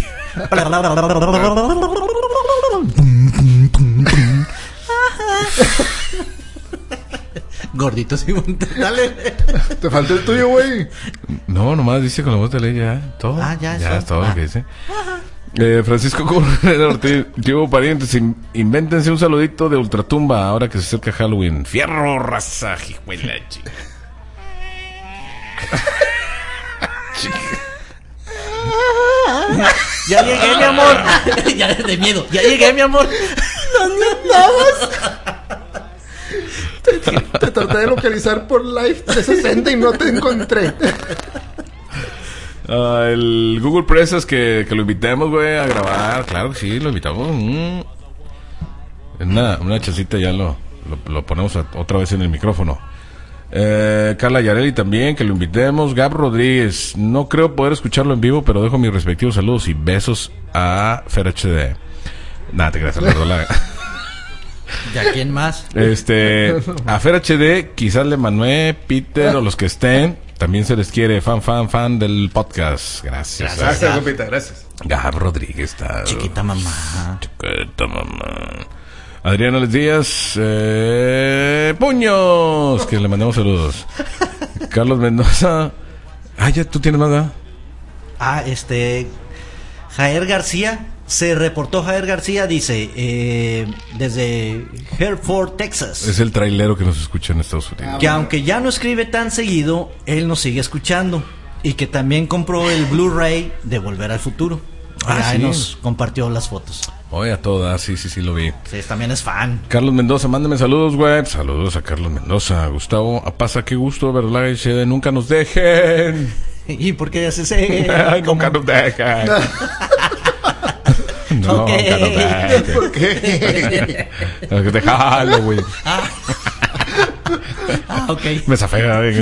Gordito, Simón, dale. Te faltó el tuyo, güey. No, nomás dice con la voz de Talía ya, todo. Ya, ya eso. es todo lo que dice. Francisco Correa Ortiz, tío parientes, invéntense un saludito de Ultratumba ahora que se acerca Halloween. Fierro, raza, hijuela, chica. Ya llegué, mi amor. Ya de miedo. Ya llegué, mi amor. ¿Dónde andabas? Te traté de localizar por Live 360 y no te encontré. El Google Presas que lo invitemos, güey, a grabar. Claro que sí, lo invitamos. Una chacita ya lo ponemos otra vez en el micrófono. Carla Yareli también, que lo invitemos. Gab Rodríguez, no creo poder escucharlo en vivo, pero dejo mis respectivos saludos y besos a Fer HD. Nada, te creas, Alberto. ¿Ya quién más? A Fer HD, quizás Le Manuel, Peter o los que estén. También se les quiere, fan del podcast. Gracias. Gracias, compita, gracias. Gab Rodríguez está. Chiquita mamá. Chiquita mamá. Adriana Les Díaz, Puños, que le mandamos saludos. Carlos Mendoza. Ya tú tienes más, ¿verdad? Jair García. Se reportó Jair García, dice, desde Hereford, Texas. Es el trailero que nos escucha en Estados Unidos. Que aunque ya no escribe tan seguido, él nos sigue escuchando. Y que también compró el Blu-ray de Volver al Futuro. Ahí sí. nos compartió las fotos. Oye, a todas, sí, lo vi. Sí, también es fan. Carlos Mendoza, mándame saludos, güey. Saludos a Carlos Mendoza. Gustavo Apaza, qué gusto, ¿verdad? Nunca nos dejen. ¿Y por qué haces eso? Nunca nos dejen. No, Okay. nunca nos dejen. ¿Por qué? Déjalo, güey. Ok. Me zafé.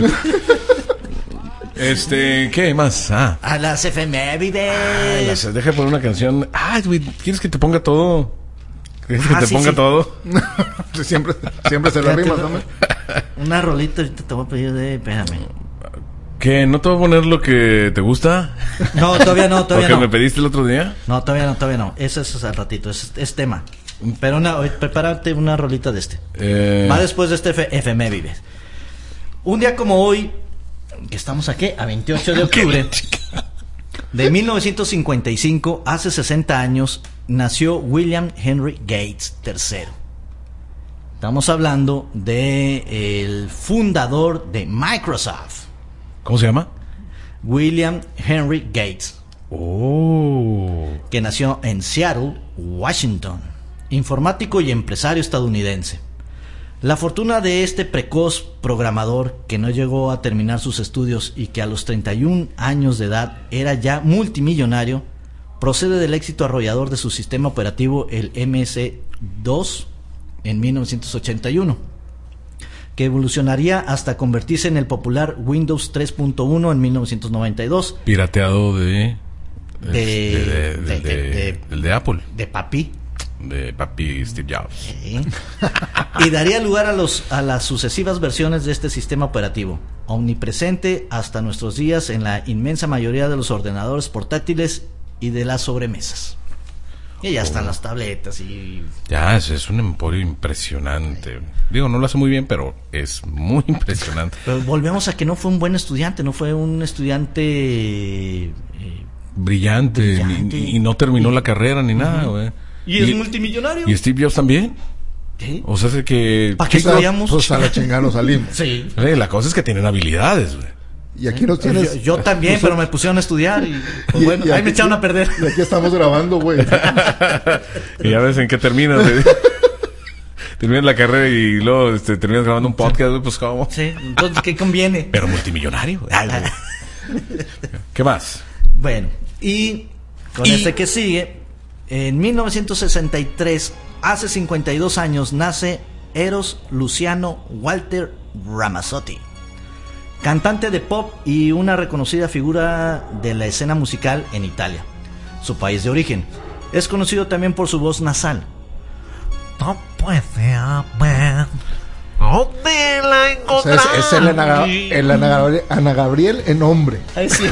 ¿Qué más? A las efemérides. Deja poner una canción. Ay, güey, ¿quieres que te ponga todo? ¿Quieres que te Sí, ponga sí. todo? siempre se lo rimas, ¿no? Una rolita ahorita te voy a pedir Espérame. ¿Qué? ¿No te voy a poner lo que te gusta? No, todavía no, ¿Lo que no. me pediste el otro día? No, todavía no. Eso es al ratito, es tema. Pero prepárate una rolita de este. Va después de este efemérides. Un día como hoy, que estamos aquí, a 28 de octubre de 1955, hace 60 años, nació William Henry Gates III. Estamos hablando de el fundador de Microsoft. ¿Cómo se llama? William Henry Gates. Que nació en Seattle, Washington. Informático y empresario estadounidense. La fortuna de este precoz programador, que no llegó a terminar sus estudios y que a los 31 años de edad era ya multimillonario, procede del éxito arrollador de su sistema operativo, el MS-2, en 1981, que evolucionaría hasta convertirse en el popular Windows 3.1 en 1992. Pirateado de Apple. De papi. De papi Steve Jobs. Sí. Y daría lugar a las sucesivas versiones de este sistema operativo, omnipresente hasta nuestros días en la inmensa mayoría de los ordenadores portátiles y de las sobremesas. Y ya están las tabletas y... Ya, es un emporio impresionante. Digo, no lo hace muy bien, pero es muy impresionante. Pero volvemos a que no fue un buen estudiante, no fue un estudiante... Brillante. Y no terminó la carrera ni nada, güey. Y es multimillonario. ¿Y Steve Jobs también? ¿Sí? O sea, es que... ¿Para qué estudiamos? Pues a la chingada nos salimos. Sí. La cosa es que tienen habilidades, güey. Y aquí nos tienes... Yo también, pero me pusieron a estudiar y... Pues bueno, ahí me echaron a perder. Y aquí estamos grabando, güey. Y ya ves en qué terminas, güey. Terminas la carrera y luego terminas grabando un podcast, güey, pues ¿cómo? Sí, entonces, ¿qué conviene? Pero multimillonario. Ay, güey. ¿Qué más? Bueno, y con este que sigue, en 1963, hace 52 años, nace Eros Luciano Walter Ramazzotti, cantante de pop y una reconocida figura de la escena musical en Italia, su país de origen. Es conocido también por su voz nasal. No puede haber. ¿Dónde la O sea, encontraré? es el Ana Gabriel en hombre. Ay, sí.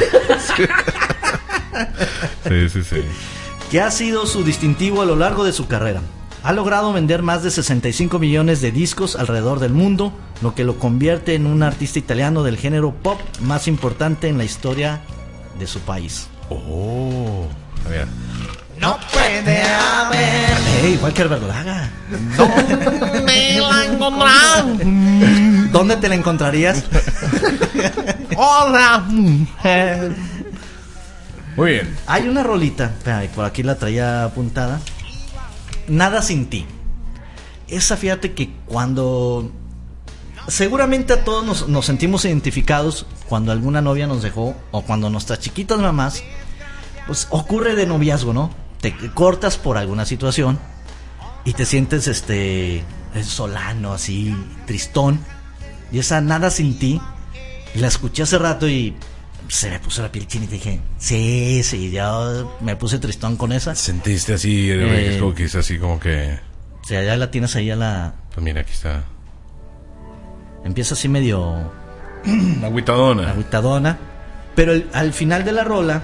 Sí. Que ha sido su distintivo a lo largo de su carrera. Ha logrado vender más de 65 millones de discos alrededor del mundo, lo que lo convierte en un artista italiano del género pop más importante en la historia de su país. A ver. No puede haber. ¡Ey, Walker Verdolaga! ¿Dónde la encontraré? ¿Dónde te la encontrarías? Hola, mujer. Muy bien. Hay una rolita, espérame, por aquí la traía apuntada. Nada sin ti. Esa, fíjate que cuando... Seguramente a todos nos sentimos identificados cuando alguna novia nos dejó o cuando nuestras chiquitas mamás, pues ocurre de noviazgo, ¿no? Te cortas por alguna situación y te sientes solano, así, tristón. Y esa Nada sin ti, la escuché hace rato y se me puso la piel china y dije, sí, yo me puse tristón con esa. Sentiste así, es como que es así como que... O sea, ya la tienes ahí a la... Pues mira, aquí está. Empieza así medio... Agüitadona. Agüitadona. Pero al final de la rola,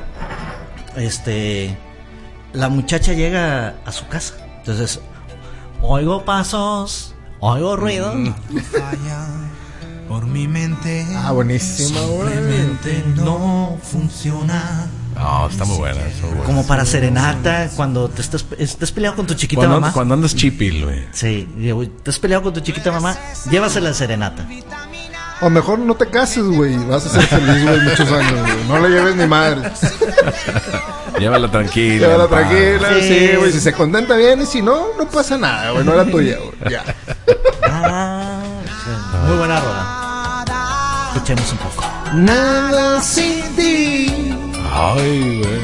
la muchacha llega a su casa. Entonces, oigo pasos, oigo ruido. Falla por mi mente. Ah, buenísima, güey. Simplemente no funciona. No, está muy buena. Está muy buena. Como para serenata, cuando te estás peleado con tu chiquita Cuando, mamá. cuando andas chipil, güey. Sí, te has peleado con tu chiquita mamá, llévasela a serenata. O mejor no te cases, güey. Vas a ser feliz, güey, muchos años, güey. No le lleves ni madre. Llévala tranquila. Llévala en paz. tranquila, Sí. sí, güey. Si se contenta bien y si no, no pasa nada, güey. No era tuya, güey. Ya. Muy buena rola. Escuchemos un poco. Nada sin ti. Ay, güey.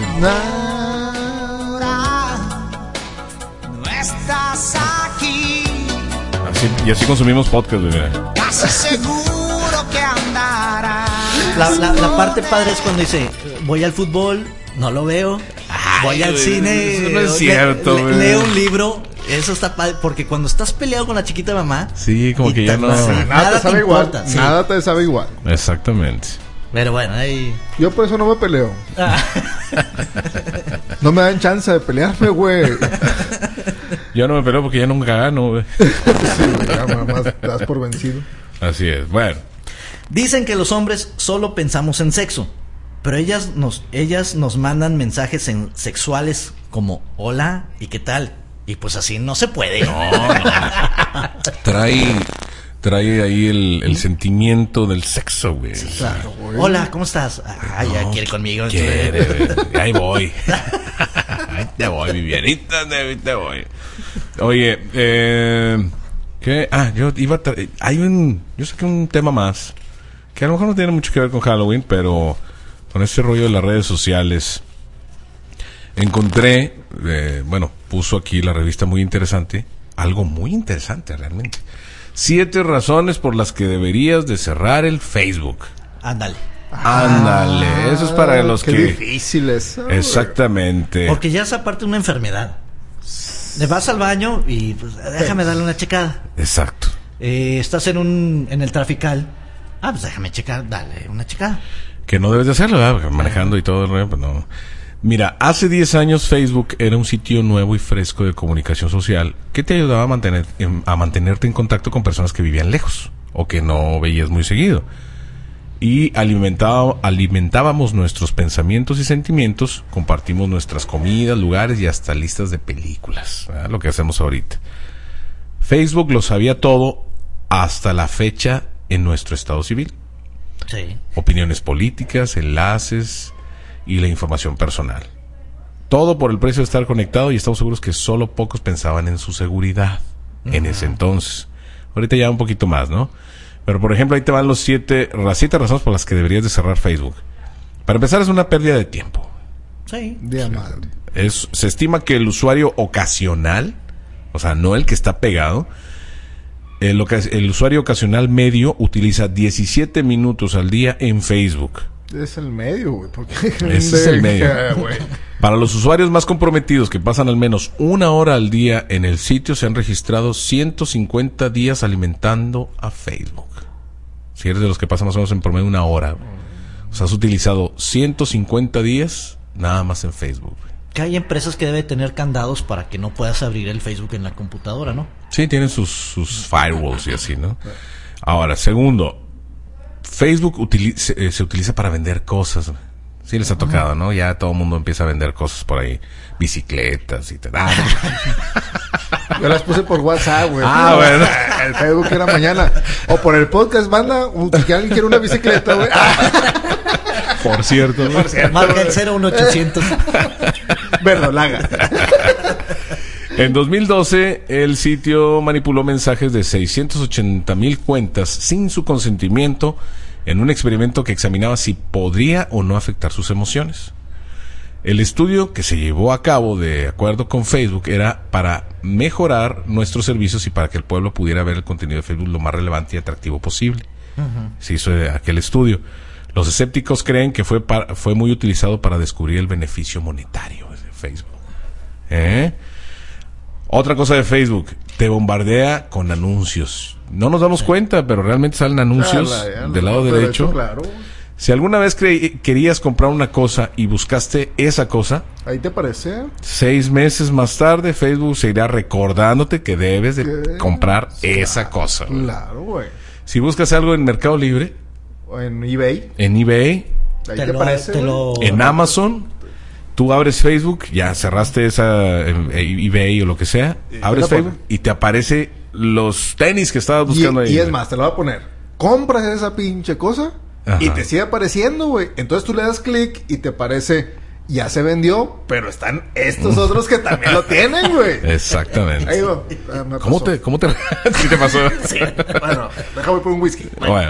No estás aquí, Y así consumimos podcast, güey. Mira. casi seguro que andarás. La parte padre es cuando dice, voy al fútbol, no lo veo. Voy al güey, cine, eso no es cierto, güey. leo un libro. Eso está padre, porque cuando estás peleado con la chiquita mamá, Sí, como y que ya te- no. Nada te sabe igual. importa, sí. Nada te sabe igual. Exactamente. Pero bueno, ahí. Yo por eso no me peleo. No me dan chance de pelearme, güey. Yo no me peleo porque ya nunca gano, güey. Sí, güey, ya mamá, te das por vencido. Así es. Bueno. Dicen que los hombres solo pensamos en sexo, pero ellas nos mandan mensajes sexuales como hola y qué tal. Y pues así no se puede. Trae ahí el sentimiento del sexo, güey. Claro. Hola, ¿cómo estás? Ah, ya quiere conmigo. Quiere, güey. Ahí voy. Ahí te voy, Vivianita, ahí te voy. Oye, ¿qué? Yo iba a yo saqué un tema más que a lo mejor no tiene mucho que ver con Halloween, pero con este rollo de las redes sociales encontré, puso aquí la revista muy interesante, algo muy interesante realmente. 7 razones por las que deberías de cerrar el Facebook. Ándale. Ándale, eso es para los qué que... difícil eso. güey. Exactamente. Porque ya es aparte una enfermedad. Le vas al baño y pues, déjame darle una checada. Exacto. Estás en el trafical. Pues déjame checar, dale una checada. Que no debes de hacerlo, ¿verdad? Manejando y todo el rollo, pues no. Mira, hace 10 años Facebook era un sitio nuevo y fresco de comunicación social que te ayudaba a mantenerte en contacto con personas que vivían lejos o que no veías muy seguido. Y alimentábamos nuestros pensamientos y sentimientos, compartimos nuestras comidas, lugares y hasta listas de películas, ¿verdad? Lo que hacemos ahorita. Facebook lo sabía todo hasta la fecha en nuestro estado civil. Sí. Opiniones políticas, enlaces y la información personal. Todo por el precio de estar conectado, y estamos seguros que solo pocos pensaban en su seguridad en ese entonces. Ahorita ya un poquito más, ¿no? Pero por ejemplo, ahí te van las 7 razones por las que deberías de cerrar Facebook. Para empezar, es una pérdida de tiempo. Sí. Día madre. Se estima que el usuario ocasional, o sea, no el que está pegado, el usuario ocasional medio utiliza 17 minutos al día en Facebook. Es el medio, güey. Porque Ese es el medio. güey. Para los usuarios más comprometidos que pasan al menos 1 hora al día en el sitio, se han registrado 150 días alimentando a Facebook. Si eres de los que pasan más o menos en promedio 1 hora, o sea, has utilizado 150 días nada más en Facebook. Que hay empresas que deben tener candados para que no puedas abrir el Facebook en la computadora, ¿no? Sí, tienen sus firewalls y así, ¿no? Ahora, segundo, Facebook se utiliza para vender cosas. Sí les ha tocado, ¿no? Ya todo el mundo empieza a vender cosas por ahí. Bicicletas y tal. Yo las puse por WhatsApp, güey. Bueno. El Facebook era mañana. O por el podcast, banda. Si alguien quiere una bicicleta, güey. Por cierto. Marca el 01800. Verdolaga. En 2012, el sitio manipuló mensajes de 680,000 cuentas sin su consentimiento en un experimento que examinaba si podría o no afectar sus emociones. El estudio que se llevó a cabo de acuerdo con Facebook era para mejorar nuestros servicios y para que el pueblo pudiera ver el contenido de Facebook lo más relevante y atractivo posible. Se hizo aquel estudio. Los escépticos creen que fue muy utilizado para descubrir el beneficio monetario de Facebook. Otra cosa de Facebook, te bombardea con anuncios. No nos damos cuenta, pero realmente salen anuncios del lado derecho. Claro. Si alguna vez querías comprar una cosa y buscaste esa cosa, Ahí te parece. 6 meses más tarde Facebook se irá recordándote que debes de comprar esa cosa. Claro, güey. Si buscas algo en Mercado Libre, O en eBay. en eBay, Ahí te parece. en Amazon, tú abres Facebook, ya cerraste esa eBay o lo que sea, abres Facebook y te aparece los tenis que estabas buscando ahí. Y es más, te lo voy a poner. Compras esa pinche cosa. Ajá. Y te sigue apareciendo, güey. Entonces tú le das clic y te aparece Ya se vendió, pero están estos otros que también lo tienen, güey. Exactamente. Ahí va. Me ¿Cómo pasó. te sí te pasó? Sí. Bueno, déjame por un whisky. Bueno.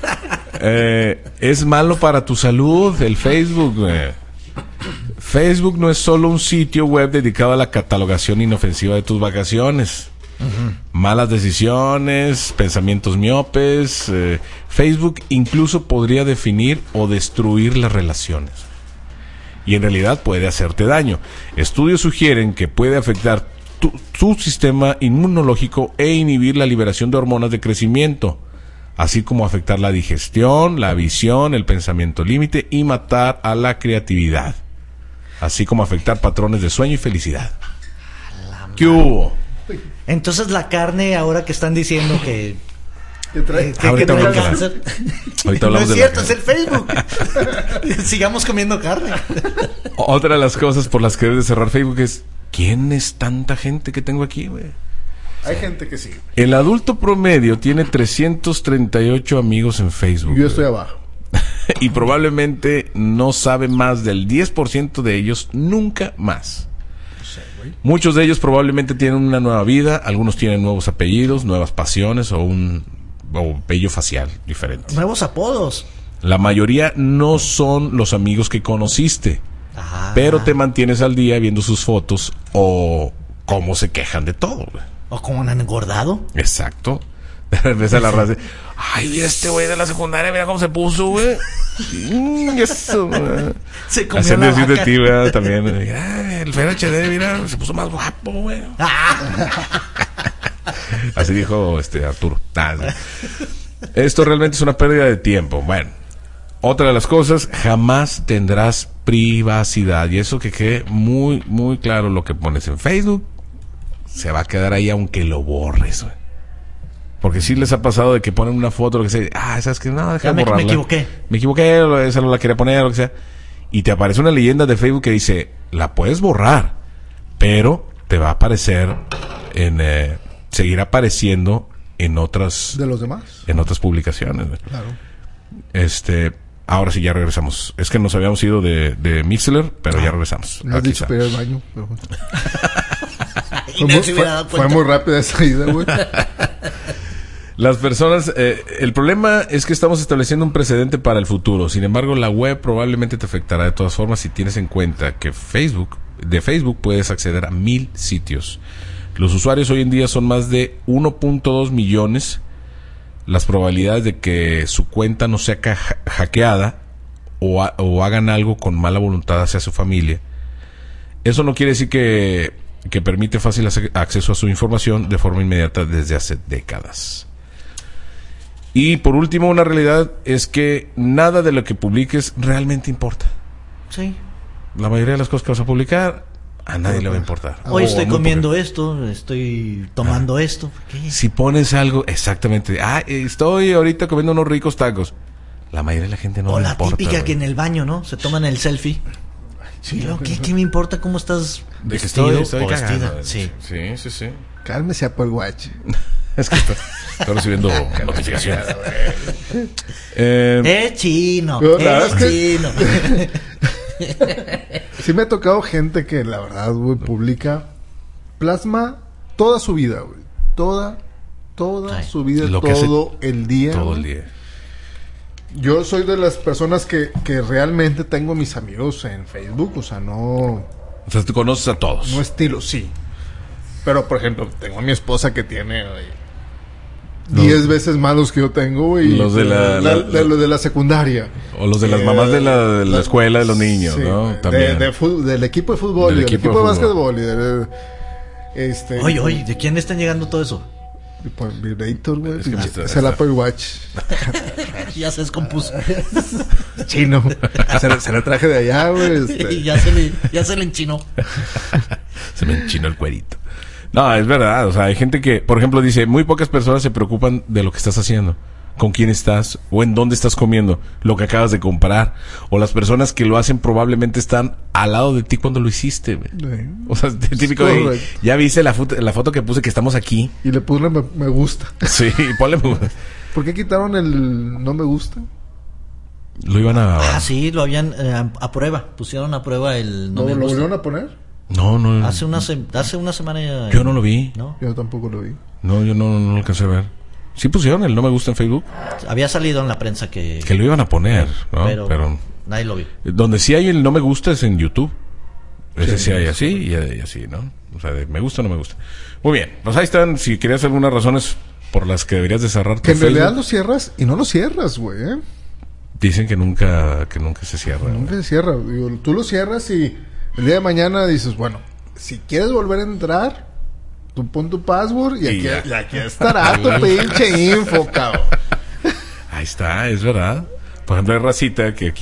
Es malo para tu salud el Facebook, güey. Facebook no es solo un sitio web dedicado a la catalogación inofensiva de tus vacaciones. Malas decisiones, pensamientos miopes. Facebook incluso podría definir o destruir las relaciones. Y en realidad puede hacerte daño. Estudios sugieren que puede afectar tu sistema inmunológico e inhibir la liberación de hormonas de crecimiento, así como afectar la digestión, la visión, el pensamiento límite y matar a la creatividad, así como afectar patrones de sueño y felicidad. ¿Qué hubo? Entonces la carne, ahora que están diciendo que ¿Qué trae? que Ahorita trae hablamos de la- cáncer. Ahorita No hablamos es de la cierto, es el Facebook. Sigamos comiendo carne. Otra de las cosas por las que debes de cerrar Facebook es: ¿quién es tanta gente que tengo aquí, güey? Hay gente que sí. El adulto promedio tiene 338 amigos en Facebook. Yo estoy abajo. Y probablemente no sabe más del 10% de ellos nunca más. Muchos de ellos probablemente tienen una nueva vida, algunos tienen nuevos apellidos, nuevas pasiones o un vello facial diferente. Nuevos apodos. La mayoría no son los amigos que conociste, pero te mantienes al día viendo sus fotos o cómo se quejan de todo, güey. O como han engordado. Exacto. Ves a la raza. Ay, mira este güey de la secundaria, mira cómo se puso, güey. Eso, güey. Se comió Haciendo la decir de vaca. ti, güey, también. Mira, el Fer HD, mira, se puso más guapo, güey. Así dijo Arturo. Esto realmente es una pérdida de tiempo. Bueno, otra de las cosas, jamás tendrás privacidad. Y eso que quede muy, muy claro, lo que pones en Facebook se va a quedar ahí aunque lo borres, güey. Porque sí les ha pasado de que ponen una foto, lo que sea, ¿sabes qué? No, deja Ya de me borrarla. equivoqué. Me equivoqué, esa no la quería poner, lo que sea. Y te aparece una leyenda de Facebook que dice, la puedes borrar, pero te va a aparecer seguir apareciendo en otras ¿De los demás? publicaciones, güey. Claro. Ahora sí ya regresamos. Es que nos habíamos ido de Mixler, pero ya regresamos. Me has Aquí dicho está. que ir al baño. Pero bueno. Y no se hubiera dado Fue cuenta. muy rápida esa ida, güey. Las personas, el problema es que estamos estableciendo un precedente para el futuro. Sin embargo, la web probablemente te afectará de todas formas si tienes en cuenta que de Facebook puedes acceder a 1000 sitios. Los usuarios hoy en día son más de 1.2 millones. Las probabilidades de que su cuenta no sea hackeada o hagan algo con mala voluntad hacia su familia. Eso no quiere decir que permite fácil acceso a su información de forma inmediata desde hace décadas. Y por último, una realidad es que nada de lo que publiques realmente importa. Sí. La mayoría de las cosas que vas a publicar, a nadie le va a importar. Hoy O estoy muy comiendo poca. esto, estoy tomando esto. ¿Qué? Si pones algo, exactamente, estoy ahorita comiendo unos ricos tacos. La mayoría de la gente no O le la importa. típica güey. que en el baño, ¿no? Se toman el selfie. Sí, ¿qué me importa cómo estás De que vestido estoy o vestida? cagando. Sí. Sí. Cálmese, Apple Watch. Es que estoy recibiendo notificaciones. Chino, Pero la verdad es que- chino. Sí me ha tocado gente que, la verdad, güey, publica, plasma toda su vida, güey. Toda Ay. su vida, Lo que hace todo el día. todo güey. el día. Yo soy de las personas que realmente tengo mis amigos en Facebook, o sea, no O sea, tú conoces a todos. estilo, sí. Pero, por ejemplo, tengo a mi esposa que tiene, güey, 10 veces más los que yo tengo, güey. Los de los de la secundaria. O los de las mamás de la escuela de los niños, Sí, ¿no? güey, También. del equipo de fútbol, Del del equipo equipo de de fútbol. básquetbol. Oye, ¿de quién están llegando todo eso? Por Vibrator, güey. Es que me Es está- el Apple Watch. Ya se descompuso. Chino. se lo traje de allá, güey. Y ya se le enchinó. Se me enchinó el cuerito. No, es verdad. O sea, hay gente que, por ejemplo, dice, muy pocas personas se preocupan de lo que estás haciendo, con quién estás o en dónde estás comiendo, lo que acabas de comprar. O las personas que lo hacen probablemente están al lado de ti cuando lo hiciste, güey. O sea, típico de, correcto. ya viste la foto que puse que estamos aquí. Y le puse me gusta. Sí, ponle. ¿Por qué quitaron el no me gusta? Lo iban a... Sí, lo habían a prueba. Pusieron a prueba el... ¿Lo volvieron a poner? No. Hace una semana ya... Yo no lo vi. ¿No? Yo tampoco lo vi. No, yo no lo alcancé a ver. Sí pusieron el no me gusta en Facebook. Había salido en la prensa que lo iban a poner, ¿no? Pero nadie lo vio. Donde sí hay el no me gusta es en YouTube. Ese sí hay así y así, ¿no? O sea, de me gusta o no me gusta. Muy bien, pues ahí están. Si querías algunas razones por las que deberías de cerrar tu Que en Facebook, realidad lo cierras y no lo cierras, güey. dicen que nunca se cierra. Nunca se cierra. Digo, tú lo cierras y el día de mañana dices, bueno, si quieres volver a entrar, tú pon tu password y aquí estará tu pinche info, cabrón. Ahí está, es verdad. Por ejemplo, hay racita que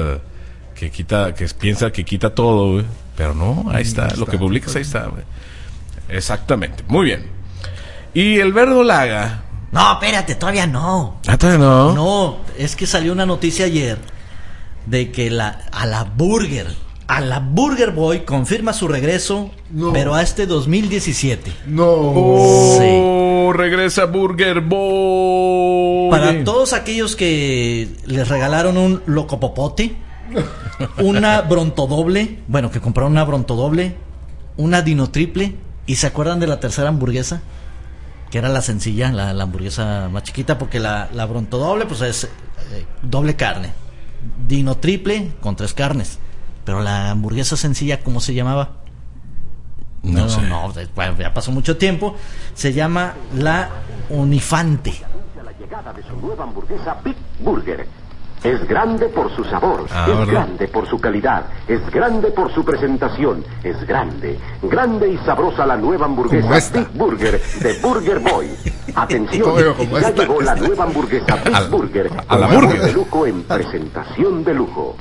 piensa que quita todo, güey. Pero no, ahí está. Lo que publicas, ahí está, güey. Exactamente. Muy bien. Y el verdolaga. No, espérate, todavía no. Ah, todavía no. No, es que salió una noticia ayer de que a la Burger Boy confirma su regreso, pero a este 2017. No. Regresa Burger Boy. Para todos aquellos que les regalaron un Locopopote, una Brontodoble, bueno, que compraron una Brontodoble, una Dino Triple, y se acuerdan de la tercera hamburguesa, que era la sencilla, la hamburguesa más chiquita, porque la Brontodoble pues es doble carne, Dino Triple con 3 carnes. Pero la hamburguesa sencilla, ¿cómo se llamaba? No sé. Bueno, ya pasó mucho tiempo. Se llama la Unifante. La llegada de su nueva hamburguesa Big Burger. Es grande por su sabor, ¿verdad? Grande por su calidad, es grande por su presentación, es grande y sabrosa la nueva hamburguesa Big Burger de Burger Boy. Atención, ya llegó la nueva hamburguesa Big Burger, a la burger de lujo en presentación de lujo.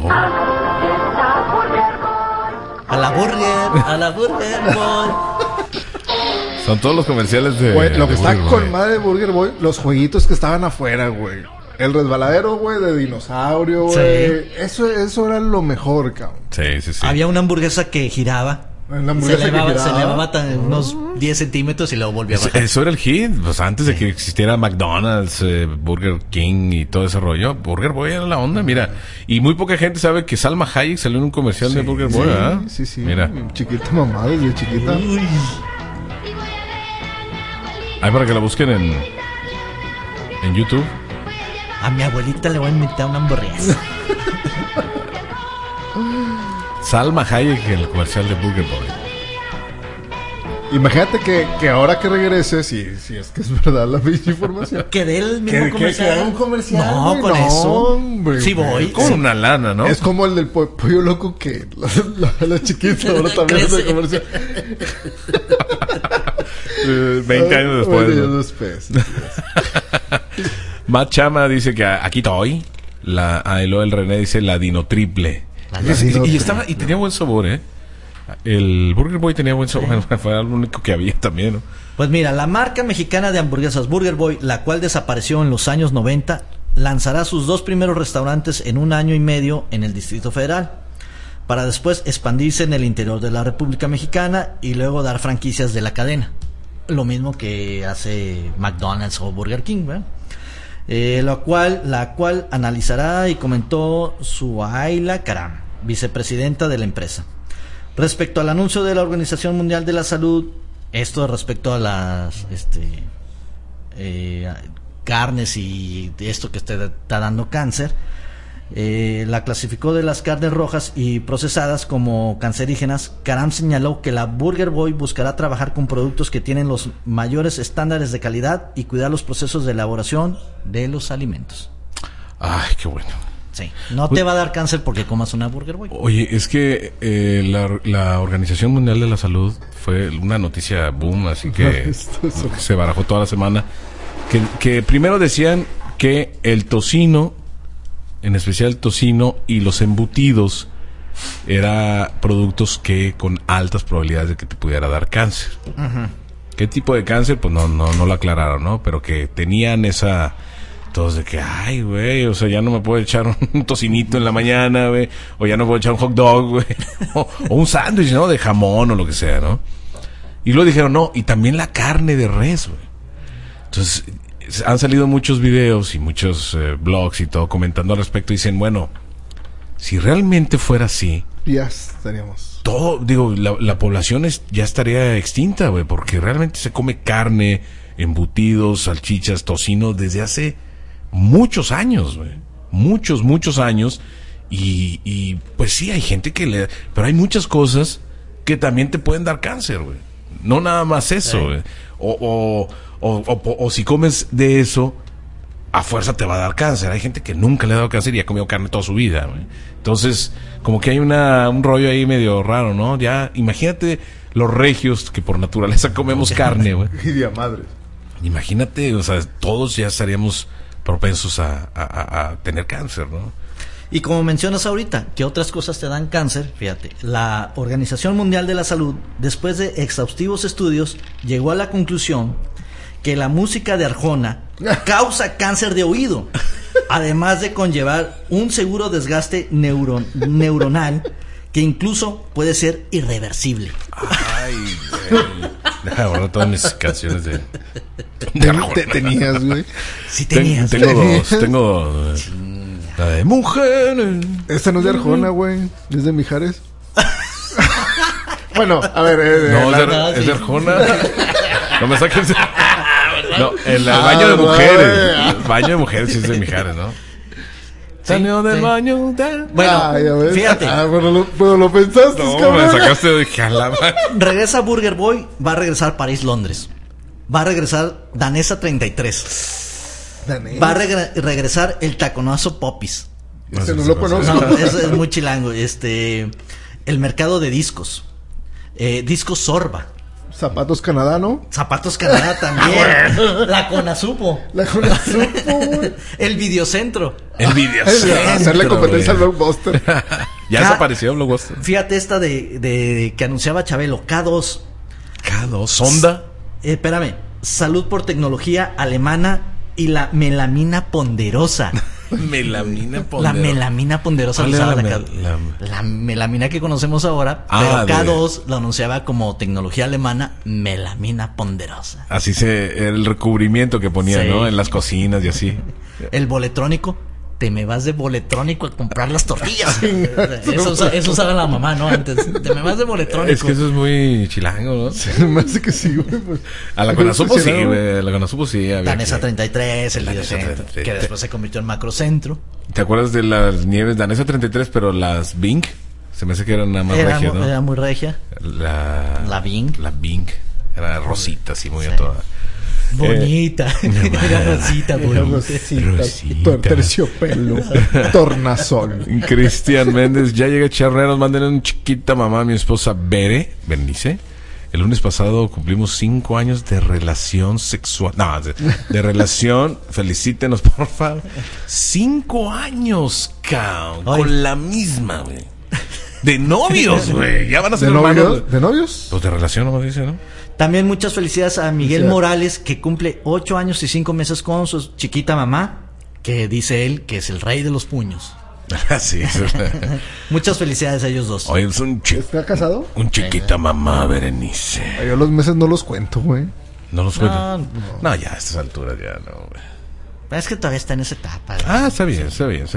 A la Burger Boy. Son todos los comerciales de... Güey, lo que de está Burger con Boy. madre de Burger Boy, los jueguitos que estaban afuera, güey. El resbaladero, güey, de dinosaurio, güey. Sí. Eso era lo mejor, cabrón. Sí. Había una hamburguesa que giraba. La hamburguesa Se elevaba unos 10 centímetros y luego volvía a bajar. Eso era el hit, pues antes de que existiera McDonald's, Burger King y todo ese rollo. Burger Boy era la onda, mira. Y muy poca gente sabe que Salma Hayek salió en un comercial de Burger Boy, ¿verdad? Sí. Mira. Chiquita mamá, desde chiquita. Ahí para que la busquen en YouTube. A mi abuelita le voy a invitar una hamburguesa. Salma Hayek en el comercial de Burger Boy. Imagínate que ahora que regrese, si es que es verdad la misma información. Que dé el mismo comercial. Que haga un comercial. No, güey, con eso. Hombre, Sí güey. voy. Con una lana, ¿no? Es como el del pollo loco que la chiquita ahora también es de comercial. 20 años después. 20 ¿no? años después. Matt Chama dice que aquí estoy. Y luego el René dice la Dino Triple. Y tenía buen sabor, ¿eh? El Burger Boy tenía buen sabor. Fue lo único que había también, ¿no? Pues mira, la marca mexicana de hamburguesas Burger Boy, la cual desapareció en los años 90, lanzará sus 2 primeros restaurantes en 1 año y medio en el Distrito Federal, para después expandirse en el interior de la República Mexicana y luego dar franquicias de la cadena. Lo mismo que hace McDonald's o Burger King, ¿verdad? La cual analizará y comentó Suhaila Karam, vicepresidenta de la empresa. Respecto al anuncio de la Organización Mundial de la Salud, esto respecto a las carnes y esto que está dando cáncer, la clasificó de las carnes rojas y procesadas como cancerígenas. Karam señaló que la Burger Boy buscará trabajar con productos que tienen los mayores estándares de calidad y cuidar los procesos de elaboración de los alimentos. Ay, qué bueno. Sí, no te va a dar cáncer porque comas una Burger Boy. Oye, es que la Organización Mundial de la Salud fue una noticia boom, así que se barajó toda la semana. Que primero decían que el tocino, en especial el tocino y los embutidos, era productos que con altas probabilidades de que te pudiera dar cáncer. Uh-huh. ¿Qué tipo de cáncer? Pues no lo aclararon, ¿no? Pero que tenían esa... Todos de que, ay, güey, o sea, ya no me puedo echar un tocinito en la mañana, güey, o ya no puedo echar un hot dog, güey, o un sándwich, ¿no? De jamón o lo que sea, ¿no? Y luego dijeron, no, y también la carne de res, güey. Entonces, han salido muchos videos y muchos blogs y todo comentando al respecto. Dicen, bueno, si realmente fuera así, Ya estaríamos. todo, digo, la población ya estaría extinta, güey, porque realmente se come carne, embutidos, salchichas, tocino desde hace muchos años, güey. Muchos años. Y pues sí, hay gente pero hay muchas cosas que también te pueden dar cáncer, güey. No nada más eso, güey. O si comes de eso, a fuerza te va a dar cáncer. Hay gente que nunca le ha dado cáncer y ha comido carne toda su vida, güey. Entonces, como que hay un rollo ahí medio raro, ¿no? Ya, imagínate los regios que por naturaleza comemos carne, güey. Y de madre. Imagínate, o sea, todos ya estaríamos propensos a tener cáncer, ¿no? Y como mencionas ahorita, que otras cosas te dan cáncer, fíjate, la Organización Mundial de la Salud, después de exhaustivos estudios, llegó a la conclusión que la música de Arjona causa cáncer de oído, además de conllevar un seguro desgaste neuronal que incluso puede ser irreversible. Ay, güey. Deja borrar todas mis canciones de Tenías, güey. Sí tenías. Tengo dos. La de mujeres. Esta no es de Arjona, güey. Es de Mijares. Bueno, a ver. Es de Arjona. No me saques. No, el baño de mujeres. El baño de mujeres sí es de Mijares, ¿no? Salió del baño de... Bueno, fíjate. Pero lo pensaste, No, cabrón. me sacaste de jalama. Regresa Burger Boy, va a regresar París-Londres. Va a regresar Danesa 33. Va a regresar el taconazo Popis. Ese no lo conozco. No, es muy chilango. El mercado de discos. Discos Sorba. Zapatos Canadá, ¿no? Zapatos Canadá también. La Conasupo. La Conasupo, güey. El Videocentro. El Videocentro. Hacerle competencia al Blockbuster. Ya desapareció Blockbuster. Fíjate esta de que anunciaba Chabelo. K2. K2. Sonda. Espérame. Salud por tecnología alemana y la melamina ponderosa. Melamina ponderosa. La melamina ponderosa. ¿Cuál era La melamina que conocemos ahora, pero K2 lo anunciaba como tecnología alemana, melamina ponderosa. Así el recubrimiento que ponía, Sí. ¿no? En las cocinas y así. El boletrónico, te me vas de boletrónico a comprar las tortillas. Eso usaba la mamá, ¿no? Antes, te me vas de boletrónico. Es que eso es muy chilango, ¿no? Me hace que sí, güey. Pues. A la Conasupo sí, güey. A la Conasupo sí. Danesa 33, el Danesa Videocentro, 33. que después se convirtió en Macrocentro. ¿Te acuerdas de las nieves Danesa 33, pero las Bing? Se me hace que eran nada más regias, ¿no? Era muy regia. La Bing. La Bing. Era rosita, así muy a toda. Bonita. Era rosita, Rosita. Terciopelo. Tornasol. Cristian Méndez, ya llega Charreros, mándenle un chiquita mamá a mi esposa Bernice. El lunes pasado cumplimos 5 años de relación sexual. No, de relación. Felicítenos, por favor. 5 años, con la misma, güey. De novios, güey. Ya van a ser hermanos. ¿De novios? Pues de relación, no dice, ¿no? También muchas felicidades a Miguel Morales, que cumple 8 años y 5 meses con su chiquita mamá, que dice él que es el rey de los puños. Sí. Muchas felicidades a ellos dos. Oye, es ¿Está casado? un chiquita mamá, Berenice. Yo los meses no los cuento, güey. No los cuento. No. No, ya a estas alturas ya no, güey. Es que todavía está en esa etapa. Está bien.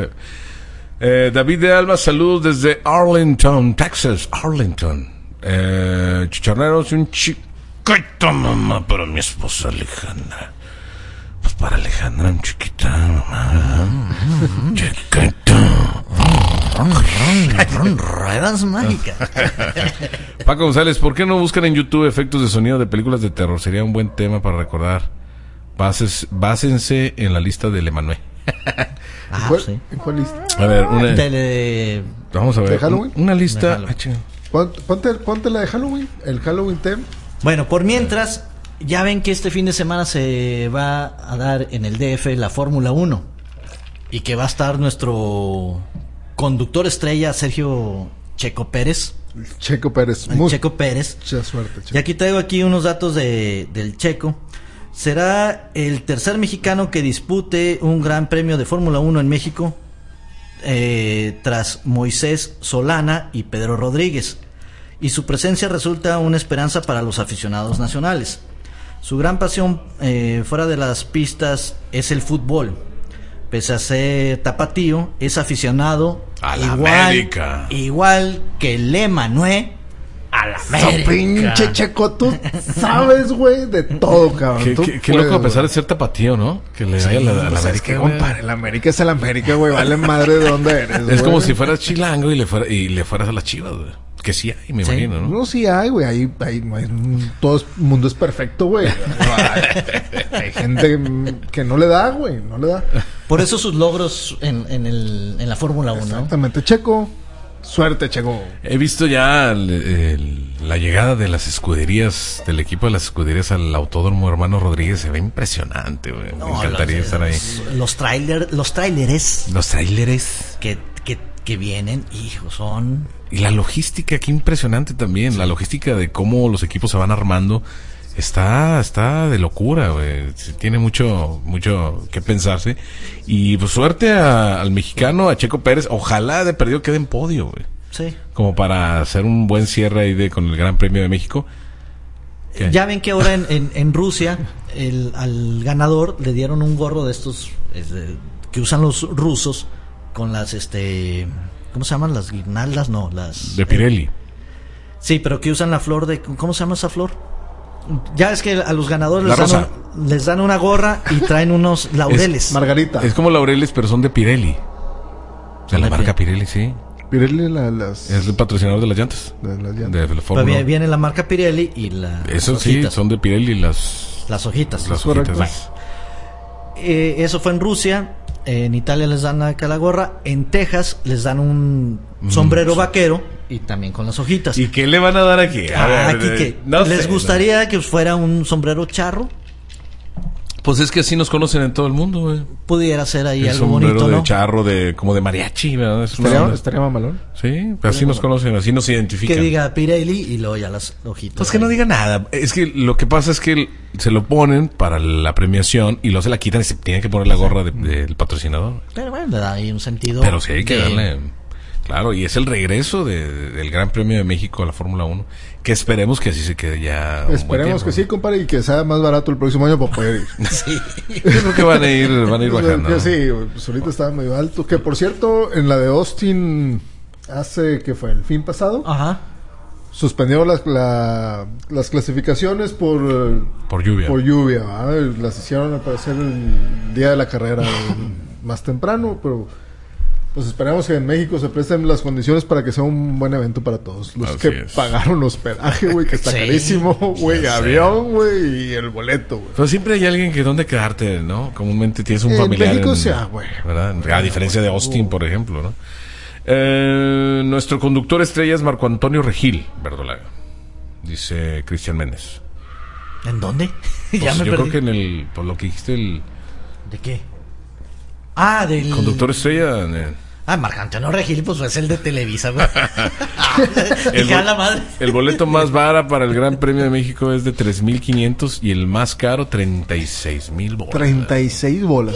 David de Alba, saludos desde Arlington, Texas. Arlington. Chicharreros, un chiquita mamá para mi esposa Alejandra. Pues para Alejandra, un chiquita mamá. Chiquita. Ruedas mágicas. Paco González, ¿por qué no buscan en YouTube efectos de sonido de películas de terror? Sería un buen tema para recordar. Básense en la lista del Emanuel. Sí. ¿En cuál lista? A ver, vamos a ver. ¿De Halloween? Una lista. De Halloween. Ponte la de Halloween. El Halloween theme. Bueno, por mientras, ya ven que este fin de semana se va a dar en el DF la Fórmula 1 y que va a estar nuestro conductor estrella Sergio Checo Pérez. Checo Pérez. Checo Pérez. Mucha suerte, Checo. Y aquí traigo unos datos del Checo. Será el tercer mexicano que dispute un gran premio de Fórmula 1 en México, tras Moisés Solana y Pedro Rodríguez. Y su presencia resulta una esperanza para los aficionados nacionales. Su gran pasión fuera de las pistas es el fútbol. Pese a ser tapatío, es aficionado a la América. Igual que el Emanuel a la América. Pinche Checo, tú sabes, güey, de todo, cabrón. Qué loco a pesar de ser tapatío, ¿no? Que le vaya a la América. Es que, compadre, la América es el América, güey. Vale madre de dónde eres. Es como si fueras chilango y le fueras a las Chivas, güey. Que sí hay, me imagino, ¿no? No, sí hay, güey. Hay, todo el mundo es perfecto, güey. Hay gente que no le da, güey. No le da. Por eso sus logros en la Fórmula 1. Exactamente, Checo. Suerte, Checo. He visto ya la llegada de las escuderías, del equipo de las escuderías al Autódromo Hermano Rodríguez. Se ve impresionante, güey. Me encantaría estar ahí. Los tráileres que vienen, hijos, son... Y la logística, qué impresionante también. Sí. La logística de cómo los equipos se van armando está de locura, güey. Tiene mucho que pensarse. Y pues suerte al mexicano, a Checo Pérez. Ojalá de perdido quede en podio, güey. Sí. Como para hacer un buen cierre ahí con el Gran Premio de México. ¿Qué? Ya ven que ahora en Rusia al ganador le dieron un gorro de estos que usan los rusos con las ¿cómo se llaman? Las guirnaldas, no, las... De Pirelli. Sí, pero que usan la flor de... ¿Cómo se llama esa flor? Ya es que a los ganadores les dan una gorra y traen unos laureles. Margarita. Es como laureles, pero son de Pirelli. De la marca Pirelli, sí. Pirelli es el patrocinador de las llantas. De la Fórmula. Viene la marca Pirelli y la... Eso hojitas. Sí, son de Pirelli las hojitas. Las hojitas. Eso fue en Rusia. En Italia les dan acá la gorra. En Texas les dan un sombrero vaquero y también con las hojitas. ¿Y qué le van a dar aquí? ¿Les gustaría que fuera un sombrero charro? Pues es que así nos conocen en todo el mundo, güey. Pudiera ser ahí el algo bonito, ¿no? De charro, como de mariachi, ¿verdad? Estaría mamalón. Sí, pero así nos conocen, así nos identifican. Que diga Pirelli y luego ya las hojitas. Pues que no diga nada. Es que lo que pasa es que se lo ponen para la premiación y luego se la quitan y se tienen que poner la gorra del patrocinador. Pero bueno, le da ahí un sentido. Pero sí hay que darle... Claro, y es el regreso del Gran Premio de México a la Fórmula 1. Que esperemos que así se quede ya. Esperemos que sí, compadre, y que sea más barato el próximo año para poder ir. Sí. Yo creo que van a ir bajando. ¿No? Sí, pues ahorita estaba medio alto. Que por cierto, en la de Austin, ¿qué fue? ¿El fin pasado? Ajá. Suspendió las clasificaciones por lluvia. Por lluvia, ¿verdad? Las hicieron al parecer el día de la carrera más temprano, pero... Pues esperamos que en México se presten las condiciones para que sea un buen evento para todos. Los Así que pagaron hospedaje, güey, que está carísimo, güey, avión, güey, y el boleto, güey. Pero siempre hay alguien que donde quedarte, ¿no? Comúnmente tienes un familiar. En México sea, güey. ¿Verdad? A diferencia de Austin, por ejemplo, ¿no? Nuestro conductor estrella es Marco Antonio Regil, Verdolaga. Dice Cristian Méndez. ¿En dónde? Pues Ya me yo perdí. creo que por lo que dijiste ¿De qué? Ah, del... Conductor estrella... Marco Antonio Regil, pues es el de Televisa, güey. La madre. El boleto más barato para el Gran Premio de México es de 3,500 y el más caro 36,000 bolas. 36 bolas.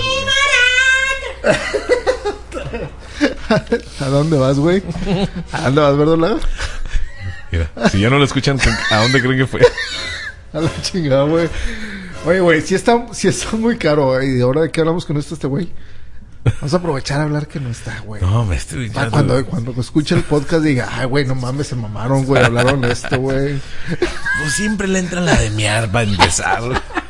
¿A dónde vas, güey? ¿A dónde vas, Verdolaga? Mira, si ya no lo escuchan, ¿a dónde creen que fue? A la chingada, güey. Oye, güey, si está muy caro, güey. ¿Y ahora de qué hablamos con este güey? Vamos a aprovechar a hablar que no está, güey. No, me estoy... Cuando escuche el podcast diga, ay, güey, no mames, se mamaron, güey, hablaron esto, güey. Pues siempre le entra la de miar para empezar.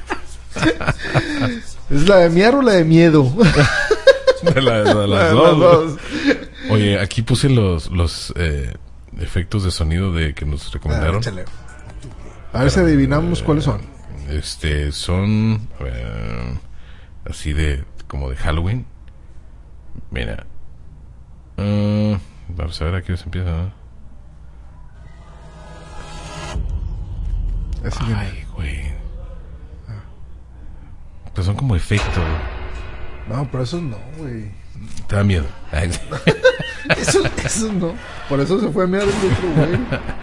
¿Es la de miar o la de miedo? Las dos. Oye, aquí puse los efectos de sonido que nos recomendaron. A ver si adivinamos cuáles son. Son así como de Halloween. Mira. Vamos a ver aquí se empieza, ¿no? Ay, güey. Pues son como efectos. No, pero eso no, güey. Te da miedo. Eso no. Por eso se fue a mirar el otro, güey.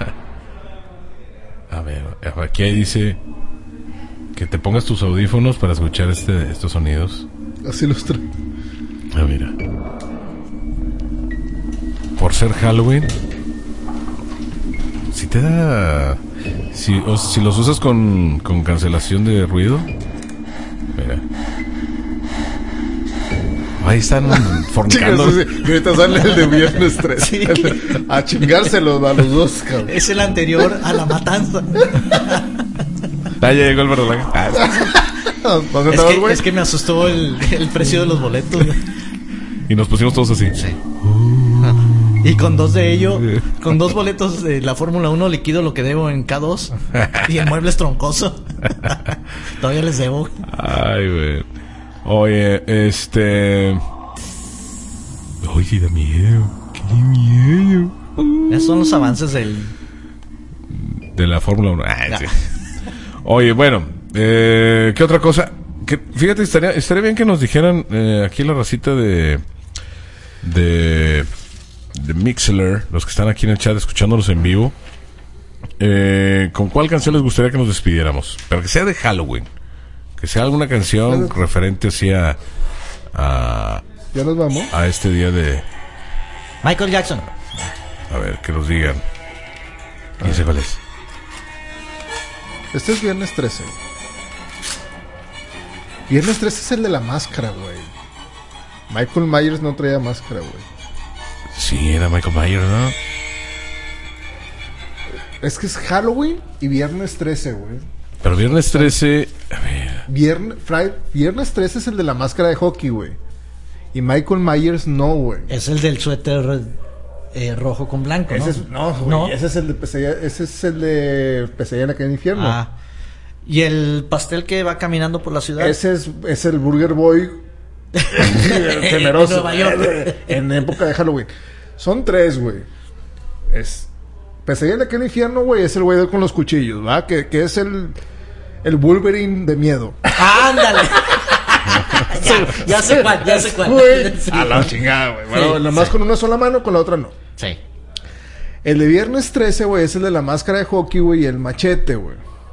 A ver, aquí dice que te pongas tus audífonos para escuchar estos sonidos. Así los trae. Ah, mira. Por ser Halloween, si te da... Si los usas con cancelación de ruido... Mira. Ahí están fornicando. Sí. Y ahorita sale el de viernes 3. Sí. A chingárselos a los dos, cabrón. Es el anterior a la matanza. Ya llegó el verdolaga. ¿Dónde estabas, güey? Es que me asustó el precio de los boletos. Y nos pusimos todos así. Sí. Y con dos de ellos, con 2 boletos de la Fórmula 1 liquido lo que debo en K2 y en muebles troncoso. Todavía les debo. Ay, güey. Oye, Oye, da miedo. Qué miedo. Esos son los avances de la Fórmula 1. Sí. Oye, bueno, ¿qué otra cosa? Fíjate, estaría bien que nos dijeran aquí la racita de Mixler, los que están aquí en el chat escuchándonos en vivo, ¿con cuál canción les gustaría que nos despidiéramos? Pero que sea de Halloween, que sea alguna canción referente así a ¿ya nos vamos? A este día de Michael Jackson. A ver, que nos digan. ¿Y ese cuál es? Este es viernes 13. Viernes 13 es el de la máscara, güey. Michael Myers no traía máscara, güey. Sí, era Michael Myers, ¿no? Es que es Halloween y viernes 13, güey. Pero viernes 13... A ver... Viernes 13 es el de la máscara de hockey, güey. Y Michael Myers no, güey. Es el del suéter rojo con blanco, ¿no? No, ese es el de Pesadilla. Ese es el de Pesadilla en la calle del infierno. Ah. ¿Y el pastel que va caminando por la ciudad? Ese es el Burger Boy temeroso. En Nueva York. En época de Halloween. Son 3, güey. Es Pesadilla en la calle del infierno, güey. Es el güey con los cuchillos, ¿va? Que es el Wolverine de miedo. ¡Ándale! ya sé cuál. Güey. Sí. A la chingada, güey. Bueno, Sí, nomás sí. con una sola mano, con la otra no. Sí. El de viernes 13, güey, es el de la máscara de hockey, güey, y el machete, güey.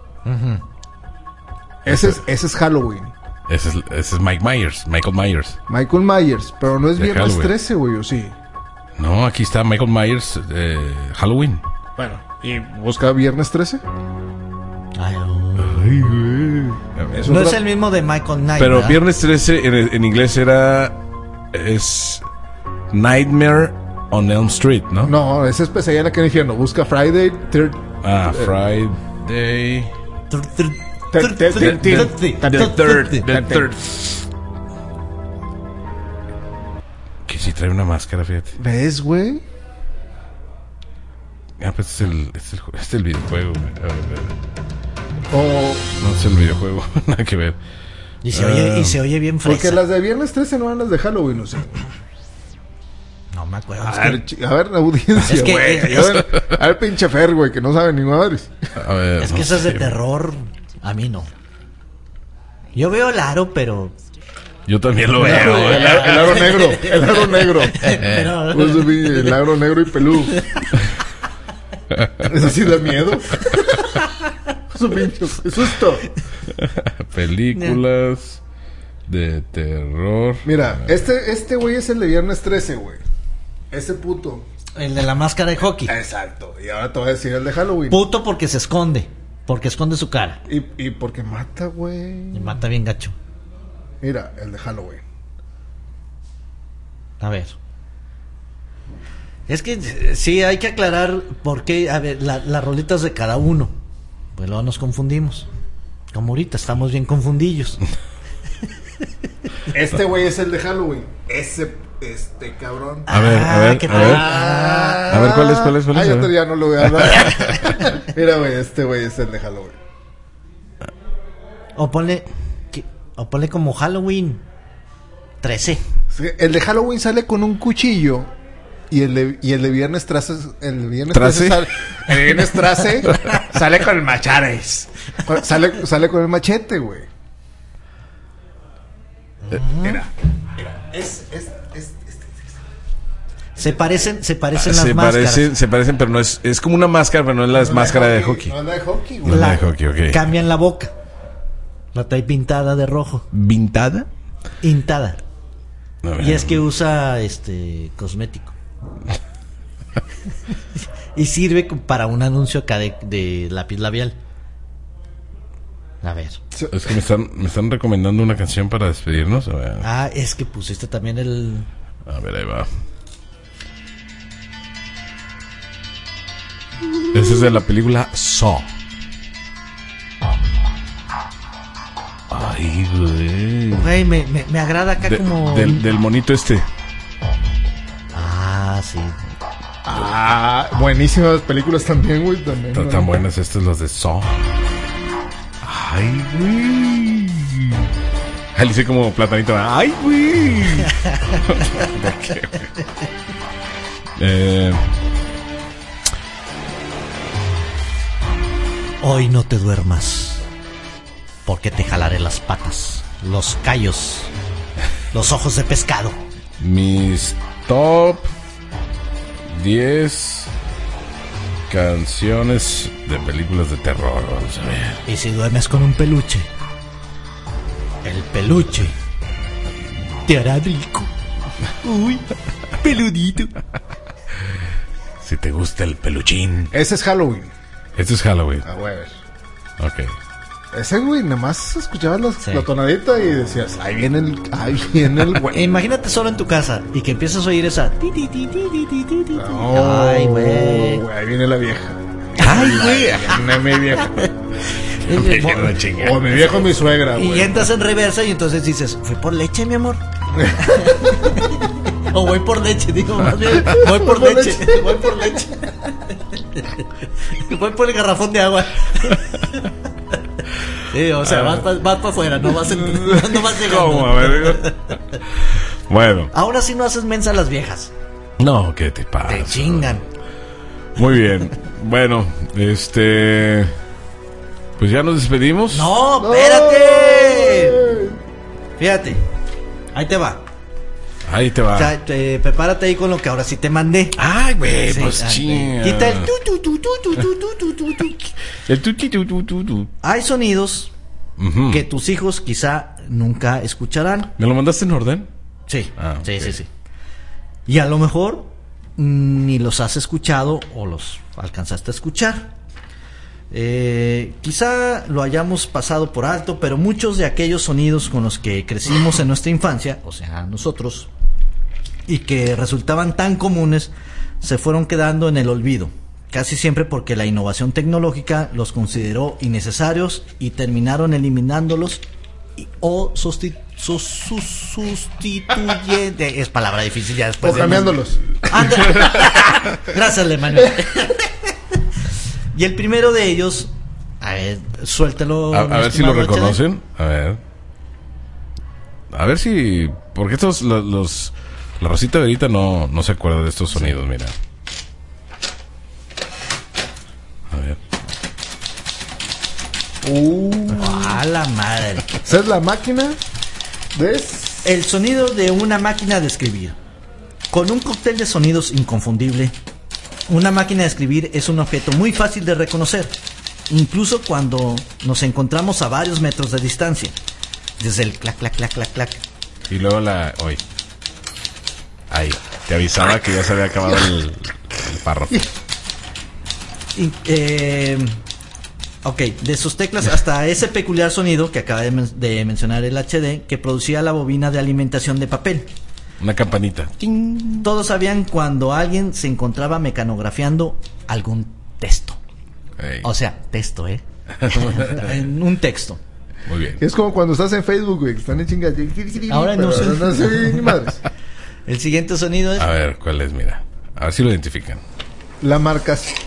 Ese es Halloween. Ese es Michael Myers. Michael Myers, pero no es De viernes Halloween. 13, güey, ¿o sí? No, aquí está Michael Myers, Halloween. Bueno, ¿y busca viernes 13? Ay, Ay, güey. Es no otra- es el mismo de Michael Knight. Pero ¿verdad? viernes 13 en inglés es Nightmare on Elm Street, ¿no? No, ese es Pesadilla en la calle del infierno. Busca Friday, Friday the third. Que si trae una máscara, fíjate. ¿Ves, güey? Pues este es el videojuego, güey. A ver. O... No es el videojuego, nada que ver. Y se oye bien fresa. Porque las de viernes 13 no eran las de Halloween, ¿o sí? No me acuerdo. A ver, la audiencia, Es que- güey. A ver, pinche Fer, güey, que no sabe ni madres. A ver, Es no que esas de sé. terror, a mí no. Yo veo el aro, pero... Yo también lo veo, güey. El aro negro. El aro negro. pero Pues, el aro negro y peludo. Eso sí da miedo. Su pinche susto. Películas de terror. Mira, este güey es el de viernes 13, güey. Ese puto. el de la máscara de hockey. Exacto. Y ahora te voy a decir el de Halloween. Puto porque se esconde. Porque esconde su cara. Y porque mata, güey. Y mata bien gacho. Mira, el de Halloween. A ver. Es que sí, hay que aclarar por qué, a ver, las rolitas de cada uno. Pues luego nos confundimos. Como ahorita estamos bien confundillos. Este güey es el de Halloween. Este cabrón. A ver, ¿qué a tal? ver. A ver, ¿cuál es? Ah, A yo ver. ya no lo voy a dar. Mira, güey, este güey es el de Halloween. O ponle como Halloween 13. Sí, el de Halloween sale con un cuchillo. Y el de viernes 13, el de viernes 13 sale, el de viernes 13 sale con el machares. Sale con el machete, güey. Mira. Se parecen las máscaras. Se parecen, pero no es como una máscara, pero no es la máscara de hockey. No es la de hockey, No güey. es la de hockey, ok. Cambian la boca. La trae pintada de rojo. ¿Vintada? Pintada. A ver. Y es que usa cosmético. Y sirve para un anuncio acá de lápiz labial. A ver. Es que me están recomendando una canción para despedirnos. A ver. Ah, es que pusiste también el... A ver, ahí va. Ese es de la película Saw. Ay, güey. Güey, me agrada acá como... Del monito este. Ah, sí. Ah, buenísimas películas también, güey. Tan buenas estas las de Saw. Ay, güey. Ahí hice como platanito. Ay, güey. Hoy no te duermas, porque te jalaré las patas, los callos, los ojos de pescado. Mis top 10 canciones de películas de terror. Vamos a ver. Y si duermes con un peluche, el peluche te hará rico. Uy, peludito. Si te gusta el peluchín. Ese es Halloween. Este es Halloween. Ah, güey. Ok. Ese, güey, nada más escuchabas la tonadita y decías, ahí viene el güey. Imagínate solo en tu casa y que empiezas a oír esa... No, ay, güey. Ahí viene la vieja. Ay, güey. Viene mi vieja. Chinga. O mi viejo o mi suegra, Y güey. entras en reversa y entonces dices, ¿fui por leche, mi amor? O voy por leche, digo más bien. Voy por leche. Voy por leche. Voy por el garrafón de agua. Sí, o sea, vas para afuera, no vas llegando. ¿Cómo? A ver. Bueno. Ahora sí no haces mensa a las viejas. No, ¿qué te pasa? Te chingan. Muy bien. Bueno, pues ya nos despedimos. No, espérate. Fíjate. Ahí te va. Ahí te va. O sea, prepárate ahí con lo que ahora sí te mandé. Ay, güey, Sí, pues chinga. quita el tu. El tu. Hay sonidos Ujú. que tus hijos quizá nunca escucharán. ¿Me lo mandaste en orden? Sí, Ah, ok. sí. Y a lo mejor ni los has escuchado o los alcanzaste a escuchar. Quizá lo hayamos pasado por alto, pero muchos de aquellos sonidos con los que crecimos en nuestra infancia, o sea, nosotros, y que resultaban tan comunes, se fueron quedando en el olvido. Casi siempre porque la innovación tecnológica los consideró innecesarios y terminaron eliminándolos o sustituyendo. Es palabra difícil ya después. O cambiándolos. Gracias, Manuel. Y el primero de ellos, a ver, suéltalo. A ver si lo reconocen. A ver si. Porque estos, la Rosita Verita no se acuerda de estos sonidos, mira. A ver. ¡A la madre! Esa es la máquina de... El sonido de una máquina de escribir. Con un cóctel de sonidos inconfundible, una máquina de escribir es un objeto muy fácil de reconocer, incluso cuando nos encontramos a varios metros de distancia. Desde el clac, clac, clac, clac, clac. Y luego Hoy. Ahí. Te avisaba que ya se había acabado el párrafo. Ok, de sus teclas hasta ese peculiar sonido que acaba de mencionar el HD, que producía la bobina de alimentación de papel. Una campanita. ¡Ting! Todos sabían cuando alguien se encontraba mecanografiando algún texto. Ey. O sea, texto, en un texto. Muy bien. Es como cuando estás en Facebook, güey, que están en chingas. Ahora no sé. No sé ni madres. El siguiente sonido es... A ver, ¿cuál es? Mira. A ver si lo identifican. La marcación.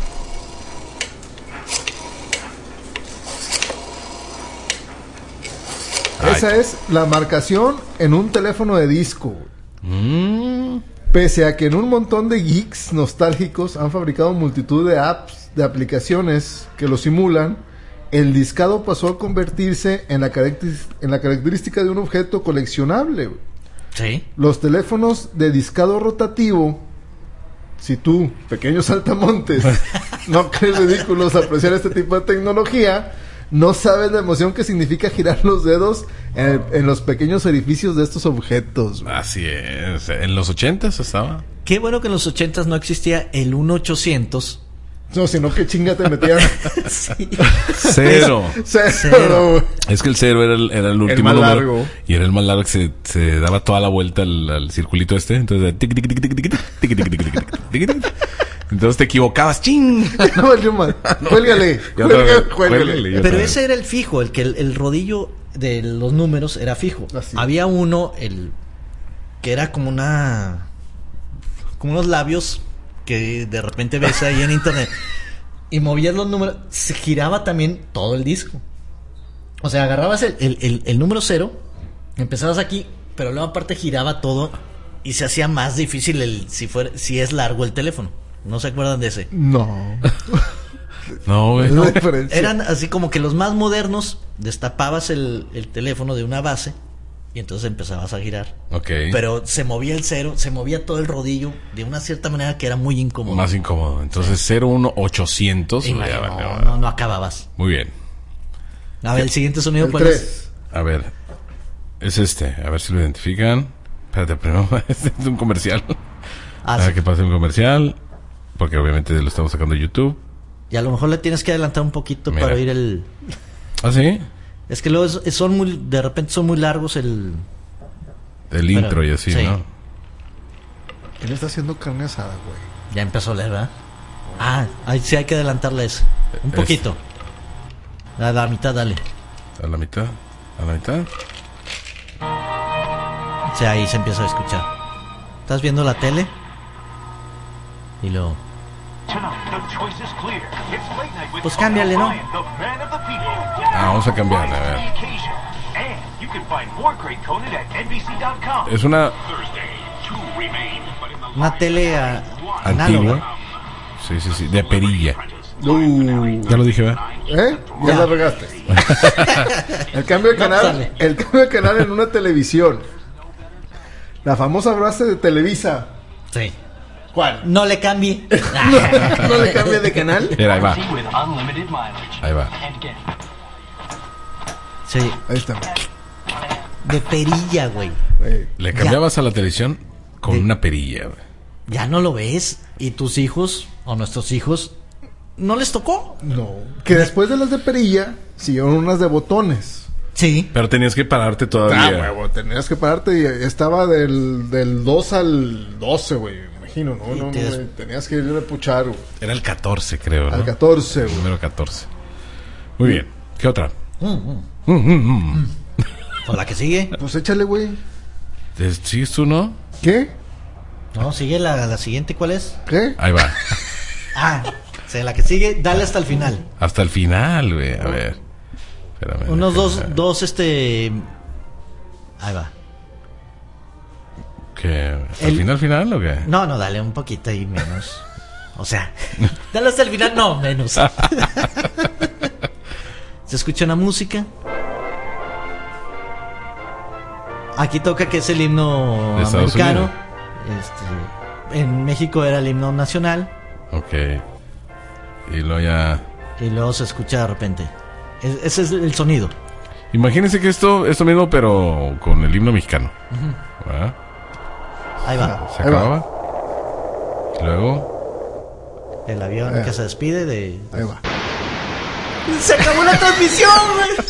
Esa es la marcación en un teléfono de disco. Pese a que en un montón de geeks nostálgicos han fabricado multitud de apps, de aplicaciones que lo simulan, el discado pasó a convertirse en la característica de un objeto coleccionable, güey. Sí. Los teléfonos de discado rotativo, si tú, pequeños saltamontes, no crees ridículos apreciar este tipo de tecnología, no sabes la emoción que significa girar los dedos en los pequeños orificios de estos objetos, güey. Así es. En los 80s estaba. Qué bueno que en los 80s no existía el 1-800 No, sino que chinga te metían. Sí. Cero. Cero, güey. Es que el cero era el último más número. largo. Y era el más largo que se daba toda la vuelta al circulito este. Entonces, tic, tic, tic, tic, tic, tic, tic, tic, tic, tic, tic, tic, tic. Entonces te equivocabas. ¡Ching! No, yo más. Cuélgale. Y otra vez, Cuélgale. y otra Pero vez. ese era el fijo, el que el rodillo de los números era fijo. Así. Había uno, que era como unos labios que de repente ves ahí en internet y movías los números, se giraba también todo el disco. O sea, agarrabas el número 0, empezabas aquí, pero luego aparte giraba todo y se hacía más difícil si es largo el teléfono. ¿No se acuerdan de ese? No. No, güey. Es la diferencia. Eran así como que los más modernos, destapabas el teléfono de una base y entonces empezabas a girar. Ok. Pero se movía el 0, se movía todo el rodillo de una cierta manera que era muy incómodo. Más incómodo. Entonces, 01800. Y ya no, vale. no acababas. Muy bien. A ver, el siguiente sonido, El ¿cuál 3. es? A ver. Es este. A ver si lo identifican. Espérate, pero no. Este es un comercial. Ah, A ver sí. que pase un comercial. Porque obviamente lo estamos sacando de YouTube. Y a lo mejor le tienes que adelantar un poquito Mira. para oír el... ¿Ah, sí? Es que luego son muy... De repente son muy largos el... El intro y así, sí. ¿no? Él está haciendo carne asada, güey. Ya empezó a leer, ¿verdad? Ah, ahí sí hay que adelantarle eso. Un poquito. A la mitad, dale. A la mitad. A la mitad. O sea, ahí se empieza a escuchar. ¿Estás viendo la tele? Y luego... Pues cámbiale, ¿no? Vamos a cambiarle, a ver. Es una Una tele análoga. antigua. Sí, sí, sí. De perilla. Ya lo dije, ¿verdad? ¿Eh? Ya la regaste. El cambio de canal. sale. El cambio de canal en una televisión. La famosa frase de Televisa. Sí. ¿Cuál? No le cambie. ¿No le cambia de canal? Mira, ahí va. Ahí va. Sí. Ahí está. De perilla, güey. Güey. Le cambiabas a la televisión con De- una perilla, güey. Ya no lo ves. Y tus hijos, o nuestros hijos, ¿no les tocó? No. Que después de las de perilla, siguieron unas de botones. Sí. Pero tenías que pararte Ah, todavía. huevo, tenías que pararte y estaba del 2 al 12, güey. Me imagino, ¿no? Y No, te des- güey, tenías que ir a puchar, güey. Era el 14, creo, ¿no? Al 14, güey. Número 14. Muy bien. ¿Qué otra? ¿Con la que sigue? Pues échale, güey. ¿Sigues tú, no? ¿Qué? No, sigue la siguiente, ¿cuál es? ¿Qué? Ahí va. Ah, sí, la que sigue, dale hasta el final. Hasta el final, güey. A ver. Espérame. Unos déjame. dos, ahí va. ¿Qué? ¿Hasta el final o qué? No, dale un poquito ahí menos. O sea, dale hasta el final, no, menos. Se escucha una música. Aquí toca que es el himno De Estados americano. En México era el himno nacional. Ok. Y luego ya... Y luego se escucha de repente. Ese es el sonido. Imagínense que esto mismo, pero con el himno mexicano. ¿Verdad? Ahí va. Se Ahí va. acababa. Y luego... El avión que se despide de... Ahí va. ¡Se acabó la transmisión, güey!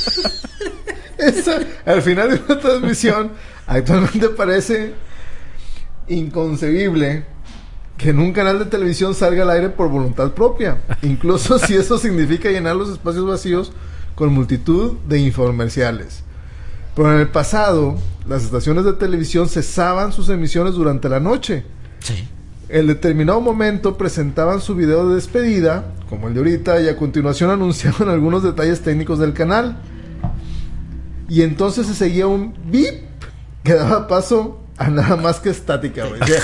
Al final de una transmisión, actualmente parece inconcebible que en un canal de televisión salga al aire por voluntad propia, incluso si eso significa llenar los espacios vacíos con multitud de infomerciales. Pero en el pasado, las estaciones de televisión cesaban sus emisiones durante la noche. Sí. En determinado momento presentaban su video de despedida, como el de ahorita, y a continuación anunciaban algunos detalles técnicos del canal. Y entonces se seguía un bip que daba paso a nada más que estática, güey. O sea,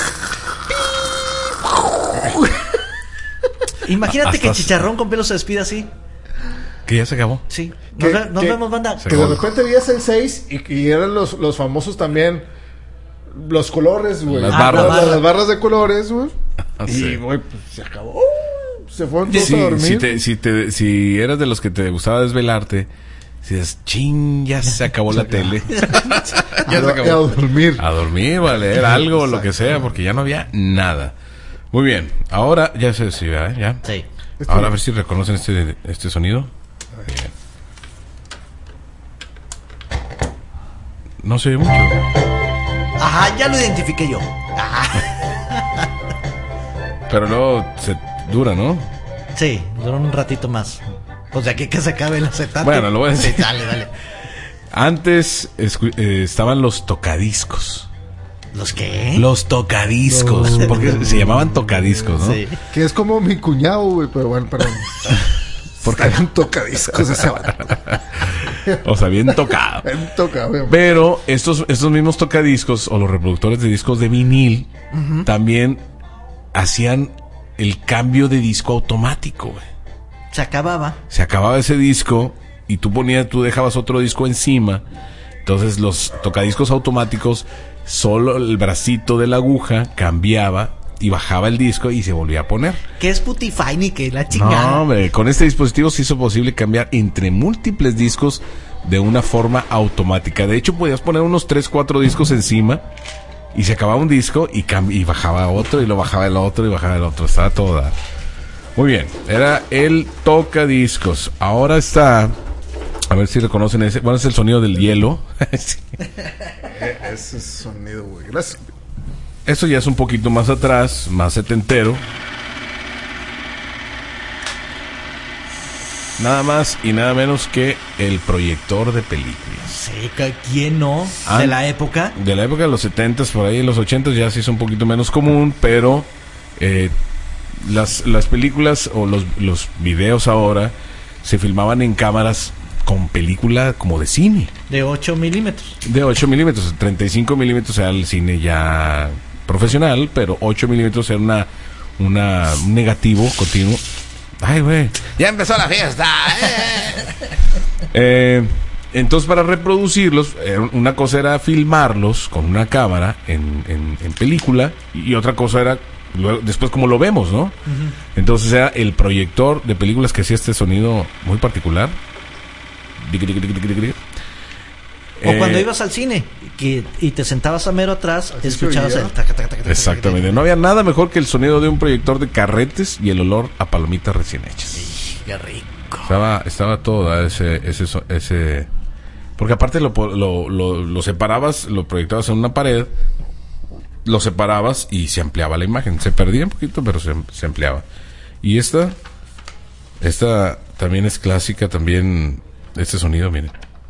Imagínate Hasta que el chicharrón con pelo se despide así. Que ya se acabó. Sí. Que- Nos que- vemos, banda. Se que de acabó. repente veías el 6 y eran los famosos también los colores, güey. Las barras. Las barras de colores, güey. Ah, Y, sí. güey, pues se acabó. Se fueron todos Sí, a dormir. si eras de los que te gustaba desvelarte, si dices, ching, ya se acabó la tele. Ya se Y a acabó. dormir. A dormir, a leer algo, lo que sea, porque ya no había nada. Muy bien, ahora ya sé si ¿verdad? Ya. Sí. Ahora a ver si reconocen este sonido. Bien. No se ve mucho. Ajá, ya lo identifiqué yo. Ajá. Pero luego se dura, ¿no? Sí, dura un ratito más. Pues de aquí que se acabe el acetato. Bueno, lo voy a decir. Sí, dale. Antes estaban los tocadiscos. ¿Los qué? Los tocadiscos. Porque se llamaban tocadiscos, ¿no? Sí. Que es como mi cuñado, güey, pero bueno, perdón. Porque hay un tocadiscos ese vato. O sea, bien tocado. Bien tocado, güey. Pero estos mismos tocadiscos o los reproductores de discos de vinil también hacían el cambio de disco automático, güey. Se acababa. Se acababa ese disco y tú dejabas otro disco encima. Entonces los tocadiscos automáticos, solo el bracito de la aguja cambiaba y bajaba el disco y se volvía a poner. ¿Qué es Spotify ni qué la chingada? No, hombre, con este dispositivo se hizo posible cambiar entre múltiples discos de una forma automática. De hecho, podías poner unos 3, 4 discos encima y se acababa un disco y bajaba otro y lo bajaba el otro y bajaba el otro. Estaba todo dar. Muy bien, era el tocadiscos. Ahora está, a ver si reconocen ese. Bueno, es el sonido del hielo. Sí. Ese sonido, güey. Gracias. Eso ya es un poquito más atrás, más setentero. Nada más y nada menos que el proyector de películas. Sí, ¿quién no? ¿De la época? De la época de los 70s, por ahí en los 80s ya se hizo un poquito menos común, pero las películas o los videos ahora se filmaban en cámaras con película como de cine. De 8 milímetros. De 8 milímetros. 35 milímetros era el cine ya profesional, pero 8 milímetros era un negativo continuo. Ay, güey. Ya empezó la fiesta. Entonces, para reproducirlos, una cosa era filmarlos con una cámara en película y otra cosa era después como lo vemos, ¿no? Entonces era el proyector de películas que hacía este sonido muy particular. O cuando ibas al cine y te sentabas a mero atrás, escuchabas el taca, taca, taca. Exactamente. No había nada mejor que el sonido de un proyector de carretes y el olor a palomitas recién hechas. ¡Qué rico! Estaba todo ese porque aparte lo separabas, lo proyectabas en una pared, lo separabas y se ampliaba la imagen. Se perdía un poquito, pero se ampliaba. Y esta también es clásica, también este sonido, miren.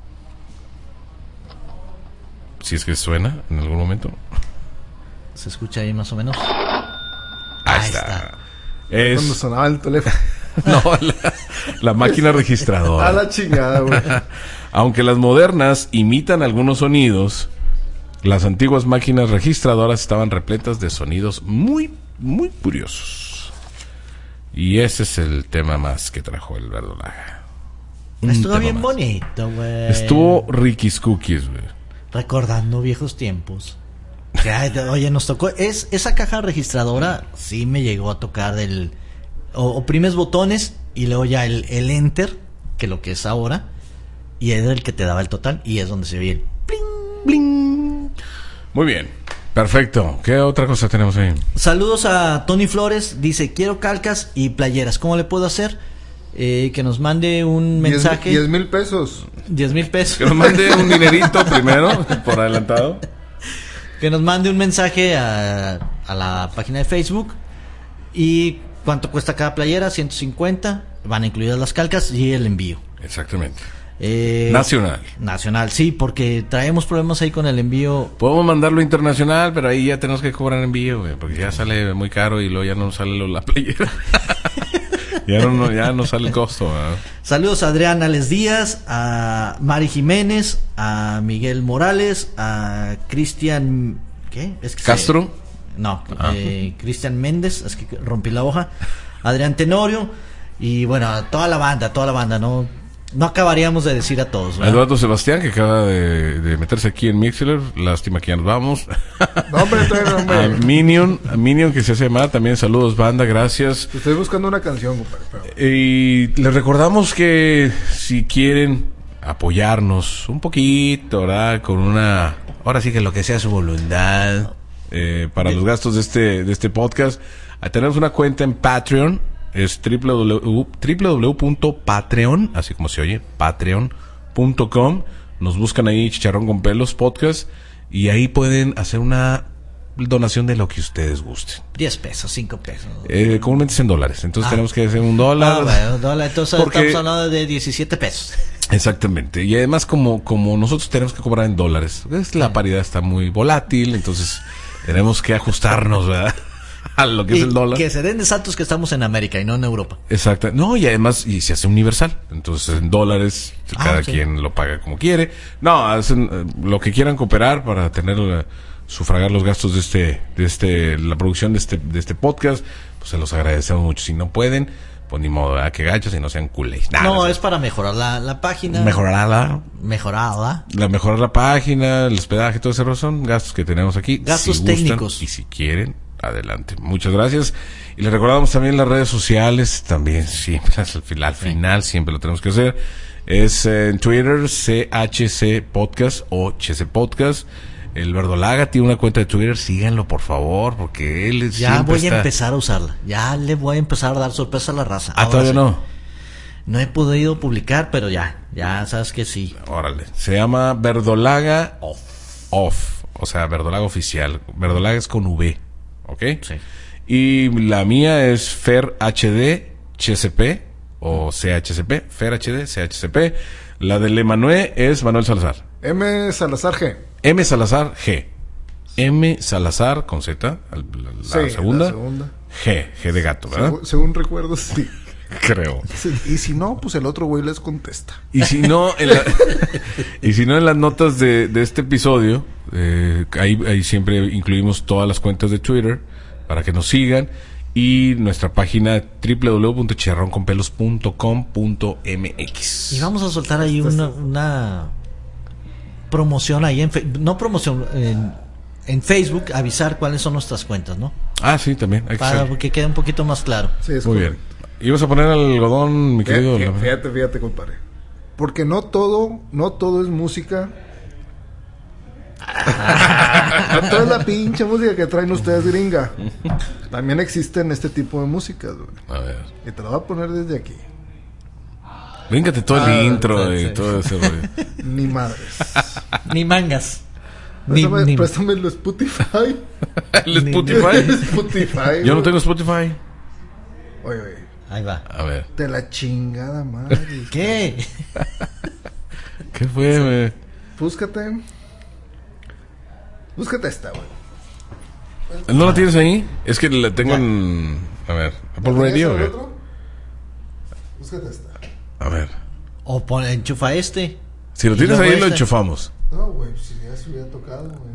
Si es que suena en algún momento. ¿Se escucha ahí más o menos? Ahí está. Cuando sonaba el teléfono. No, la máquina registradora. A la chingada, güey. Aunque las modernas imitan algunos sonidos, las antiguas máquinas registradoras estaban repletas de sonidos muy, muy curiosos. Y ese es el tema más que trajo el Verdolaga. Estuvo bien bonito, güey. Estuvo Ricky's Cookies, güey. Recordando viejos tiempos. Oye, nos tocó. Esa caja registradora sí me llegó a tocar oprimes botones y luego ya el enter, que lo que es ahora, y era el que te daba el total, y es donde se veía el bling, bling. Muy bien, perfecto. ¿Qué otra cosa tenemos ahí? Saludos a Tony Flores, dice: quiero calcas y playeras. ¿Cómo le puedo hacer? Que nos mande un mensaje. 10,000 pesos. 10,000 pesos. Que nos mande un dinerito primero, por adelantado. Que nos mande un mensaje a la página de Facebook. ¿Y cuánto cuesta cada playera? 150. Van incluidas las calcas y el envío. Exactamente. Nacional, sí, porque traemos problemas ahí con el envío. Podemos mandarlo internacional, pero ahí ya tenemos que cobrar envío, güey, porque ya sale muy caro y luego ya no sale la playera. ya no sale el costo, ¿verdad? Saludos a Adrián Alex Díaz, a Mari Jiménez, a Miguel Morales, a Cristian Castro. Cristian Méndez, es que rompí la hoja. Adrián Tenorio y bueno, a toda la banda, no acabaríamos de decir a todos, ¿verdad? Eduardo Sebastián, que acaba de meterse aquí en Mixler. Lástima que ya nos vamos. No, hombre. A Minion, que se hace llamar. También saludos, banda, gracias. Estoy buscando una canción, compadre. Y les recordamos que si quieren apoyarnos un poquito, ¿verdad? Ahora sí que lo que sea su voluntad, para los gastos de este podcast, tenemos una cuenta en Patreon. es www.patreon, así como se oye, patreon.com. Nos buscan ahí Chicharrón con Pelos Podcast y ahí pueden hacer una donación de lo que ustedes gusten. 10 pesos, 5 pesos. Comúnmente es en dólares, entonces tenemos que hacer $1. Bueno, dólar, entonces estamos hablando de 17 pesos. Exactamente, y además como nosotros tenemos que cobrar en dólares, la paridad está muy volátil, entonces tenemos que ajustarnos, ¿verdad? A lo que es el dólar. Que se den de santos que estamos en América y no en Europa. Exacto. No, y además, y se hace universal. Entonces, en dólares, cada quien lo paga como quiere. No, hacen lo que quieran cooperar para tener, sufragar los gastos de la producción de este podcast. Pues se los agradecemos mucho. Si no pueden, pues ni modo, ¿verdad? Que gachos y no sean culés. No, es para mejorar la página. Mejorar la página, el hospedaje, todo ese rollo son gastos que tenemos aquí. Gastos si técnicos. Gustan, y si quieren, adelante. Muchas gracias. Y les recordamos también las redes sociales, también siempre, al final siempre lo tenemos que hacer. Es en Twitter, CHC Podcast o CHC Podcast. El Verdolaga tiene una cuenta de Twitter, síganlo por favor, porque él ya voy a empezar a usarla. Ya le voy a empezar a dar sorpresa a la raza. Todavía no. No he podido publicar, pero ya sabes que sí. Órale. Se llama Verdolaga Off. O sea, Verdolaga Oficial. Verdolaga es con V. ¿Ok? Sí. Y la mía es Fer HD CHCP o CHCP. Fer HD CHCP. La del Emanuel es Manuel Salazar. M. Salazar G. M. Salazar G. M. Salazar con Z. La segunda. G de gato, ¿verdad? Según recuerdo, sí. Creo. Sí, y si no, pues el otro güey les contesta. Y si no, en las notas de este episodio, ahí siempre incluimos todas las cuentas de Twitter para que nos sigan y nuestra página www.chicharronconpelos.com.mx. Y vamos a soltar ahí una promoción ahí en Facebook, avisar cuáles son nuestras cuentas, ¿no? Ah, sí, también. Para que quede un poquito más claro. Sí, es muy correcto. bien. ¿Ibas a poner algodón, mi querido? Fíjate, compadre. Porque no todo es música. No toda la pinche música que traen ustedes gringa. También existen este tipo de música, güey. A ver. Y te lo voy a poner desde aquí. Véngate todo el intro y todo ese rollo. Ni madres. Ni mangas. Préstame el Spotify. ¿El Spotify? Spotify. Yo no tengo Spotify. Oye. Ahí va. A ver. De la chingada madre. ¿Qué? ¿Qué fue, güey? Búscate esta, güey. ¿No la tienes ahí? Es que la tengo en... A ver, Apple Radio, güey. Búscate esta. A ver. O enchufa este. Si lo tienes ahí, lo enchufamos. No, güey, si ya se hubiera tocado, güey.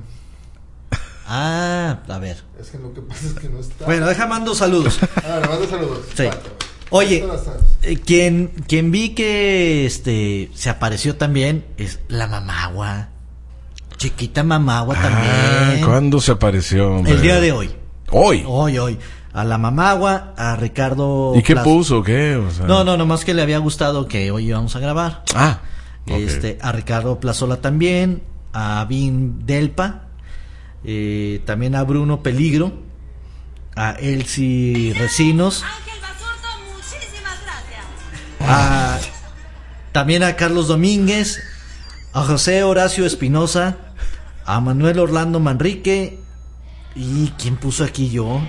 A ver. Es que lo que pasa es que no está. Bueno, mando saludos. Le mando saludos. Sí. Oye, quien vi que se apareció también es la Mamagua. Chiquita Mamagua también. ¿Cuándo se apareció, hombre? El día de hoy. ¿Hoy? Hoy. A la Mamagua, a Ricardo... ¿Y qué puso? ¿Qué? O sea... No, nomás que le había gustado que hoy íbamos a grabar. Okay. A Ricardo Plazola también, a Vin Delpa, también a Bruno Peligro, a Elsie Recinos, Ángel Basurto, muchísimas gracias. También a Carlos Domínguez, a José Horacio Espinosa, a Manuel Orlando Manrique y ¿quién puso aquí yo?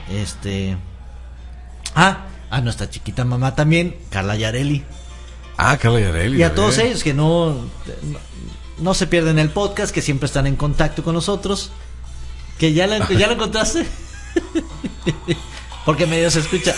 A nuestra chiquita mamá también, Carla Yareli. Carla Yareli. Y a todos ellos que no se pierden el podcast, que siempre están en contacto con nosotros. Que ya lo encontraste. Porque medio se escucha.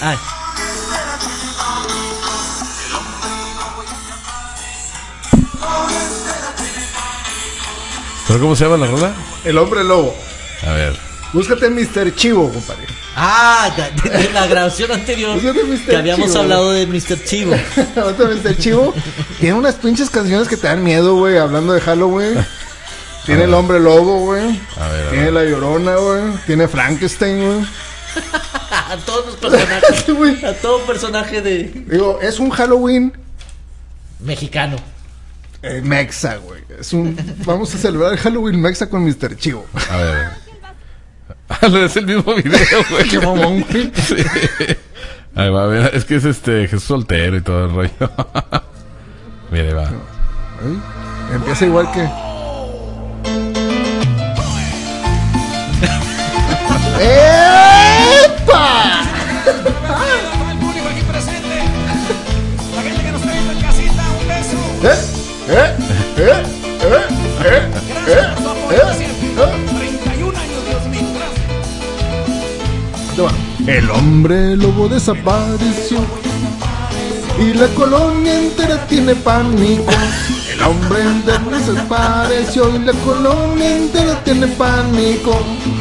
¿Pero cómo se llama la rola? El Hombre Lobo. A ver. Búscate Mr. Chivo, compadre. De la grabación anterior que habíamos Chivo. hablado de Mr. Chivo. Mr. Chivo tiene unas pinches canciones que te dan miedo, güey. Hablando de Halloween. Tiene El Hombre Lobo, güey. Tiene La Llorona, güey. Tiene Frankenstein, güey. A todos los personajes. A todo personaje de... Digo, es un Halloween mexicano. Mexa, güey. Vamos a celebrar el Halloween Mexa con Mr. Chivo. A ver. Es el mismo video, güey. Qué mamón, güey. Sí. Ahí va a ver, es que es Jesús soltero y todo el rollo. Mire, va. Empieza igual que. ¡Epa! El público aquí presente. La gente que nos está viendo en casita, un beso. Gracias por su apoyo de siempre. 31 años, Dios mío, gracias. El hombre lobo desapareció y la colonia entera tiene pánico. El hombre desapareció y la colonia entera tiene pánico.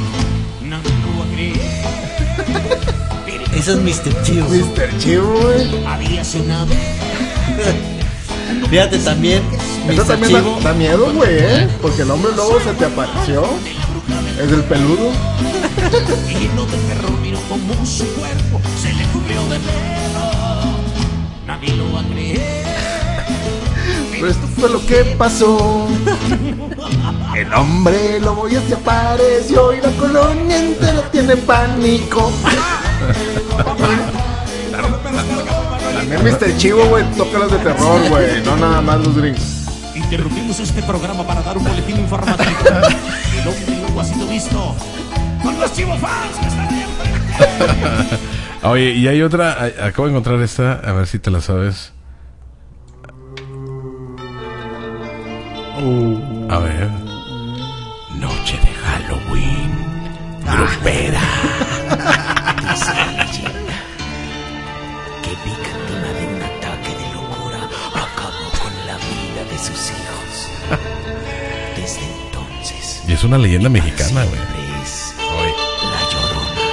Ese es Mr. Chivo. Mr. Chivo, güey. Había sonado. Fíjate también, Eso Mr. también Chivo. da miedo, güey, porque el hombre lobo se te apareció. Es el peludo. Y lleno de terror miró como su cuerpo se le cubrió de pelo. Nadie lo va a creer. Pero esto fue lo que pasó. El hombre lobo ya se apareció y la colonia entera tiene pánico. También Mr. Chivo, güey, toca las de terror, güey, no nada más los gringos. Interrumpimos este programa para dar un boletín informativo. El hombre lobo ha sido visto con los Chivo fans que están ahí enfrente. Oye, y hay otra, acabo de encontrar esta, a ver si te la sabes. A ver. Noche de Halloween. Grupera. Que víctima de un ataque de locura acabó con la vida de sus hijos. Desde entonces Y es una leyenda mexicana, güey. es la Llorona.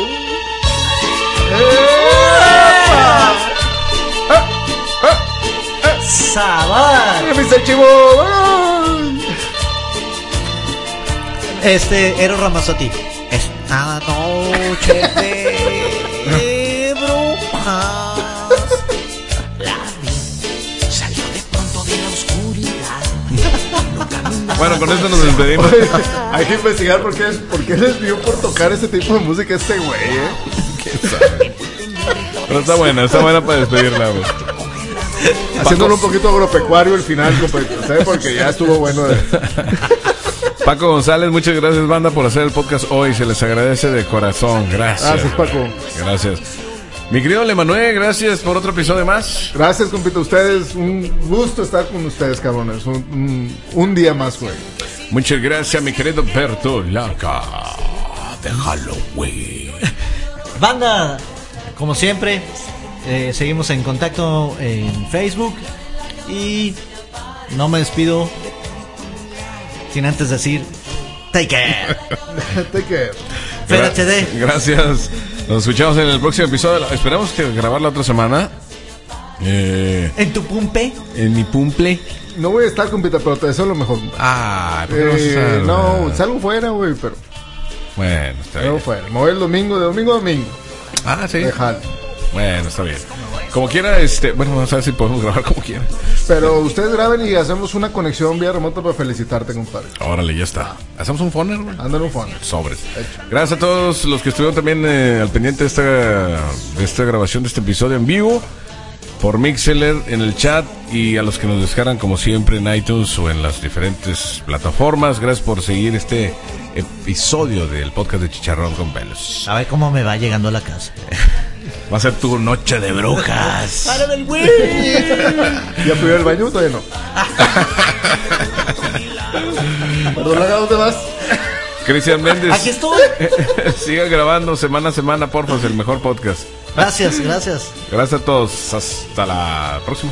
¡Sabor! Mr. Chivo. Eros Ramazzotti. Esta noche de brujas. La vi, salió de pronto de la oscuridad. Bueno, con esto nos despedimos. Hay que investigar por qué les dio por tocar ese tipo de música este güey, ¿Quién sabe? Pero está buena para despedirla, güey. Haciéndolo un poquito agropecuario el final, compadre, ¿sabes? Porque ya estuvo bueno. Paco González, muchas gracias, banda, por hacer el podcast hoy. Se les agradece de corazón. Gracias. Gracias, Paco. Gracias. Mi querido Lemanuel, gracias por otro episodio más. Gracias, compita. Ustedes, un gusto estar con ustedes, cabrones. Un día más, güey. Muchas gracias, mi querido Berto Laca de Halloween. Banda, como siempre, seguimos en contacto en Facebook. Y no me despido sin antes decir take care. Take care. Fer HD. Gracias. Nos escuchamos en el próximo episodio. Esperamos que grabar la otra semana. En tu pumpe. En mi cumple. No voy a estar, compita, pero te deseo lo mejor. ¿Por qué no vas a estar? No, salgo fuera, güey, pero Bueno, está salgo bien. fuera. Me voy el domingo, de domingo a domingo. Sí. Dejalo. Bueno, está bien. Como quiera, bueno, vamos a ver si podemos grabar como quiera. Pero ustedes graben y hacemos una conexión vía remota para felicitarte, compadre. Órale, ya está. ¿Hacemos un phoner, güey? Ándale un phone. Sobres. Gracias a todos los que estuvieron también al pendiente de esta grabación de este episodio en vivo, por Mixler, en el chat, y a los que nos descargan como siempre en iTunes o en las diferentes plataformas. Gracias por seguir este episodio del podcast de Chicharrón con Pelos. A ver cómo me va llegando a la casa. Va a ser tu noche de brujas. ¡Para del güey! ¿Ya fui al baño? Todavía no. Perdón, ¿a dónde vas? Cristian Méndez. Aquí estoy. Sigan grabando semana a semana, porfa, es el mejor podcast. Gracias, gracias. Gracias a todos. Hasta la próxima.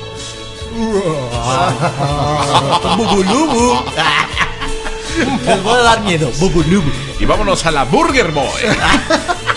Bubulubu. Les voy a dar miedo. Bubulubu. Y vámonos a la Burger Boy.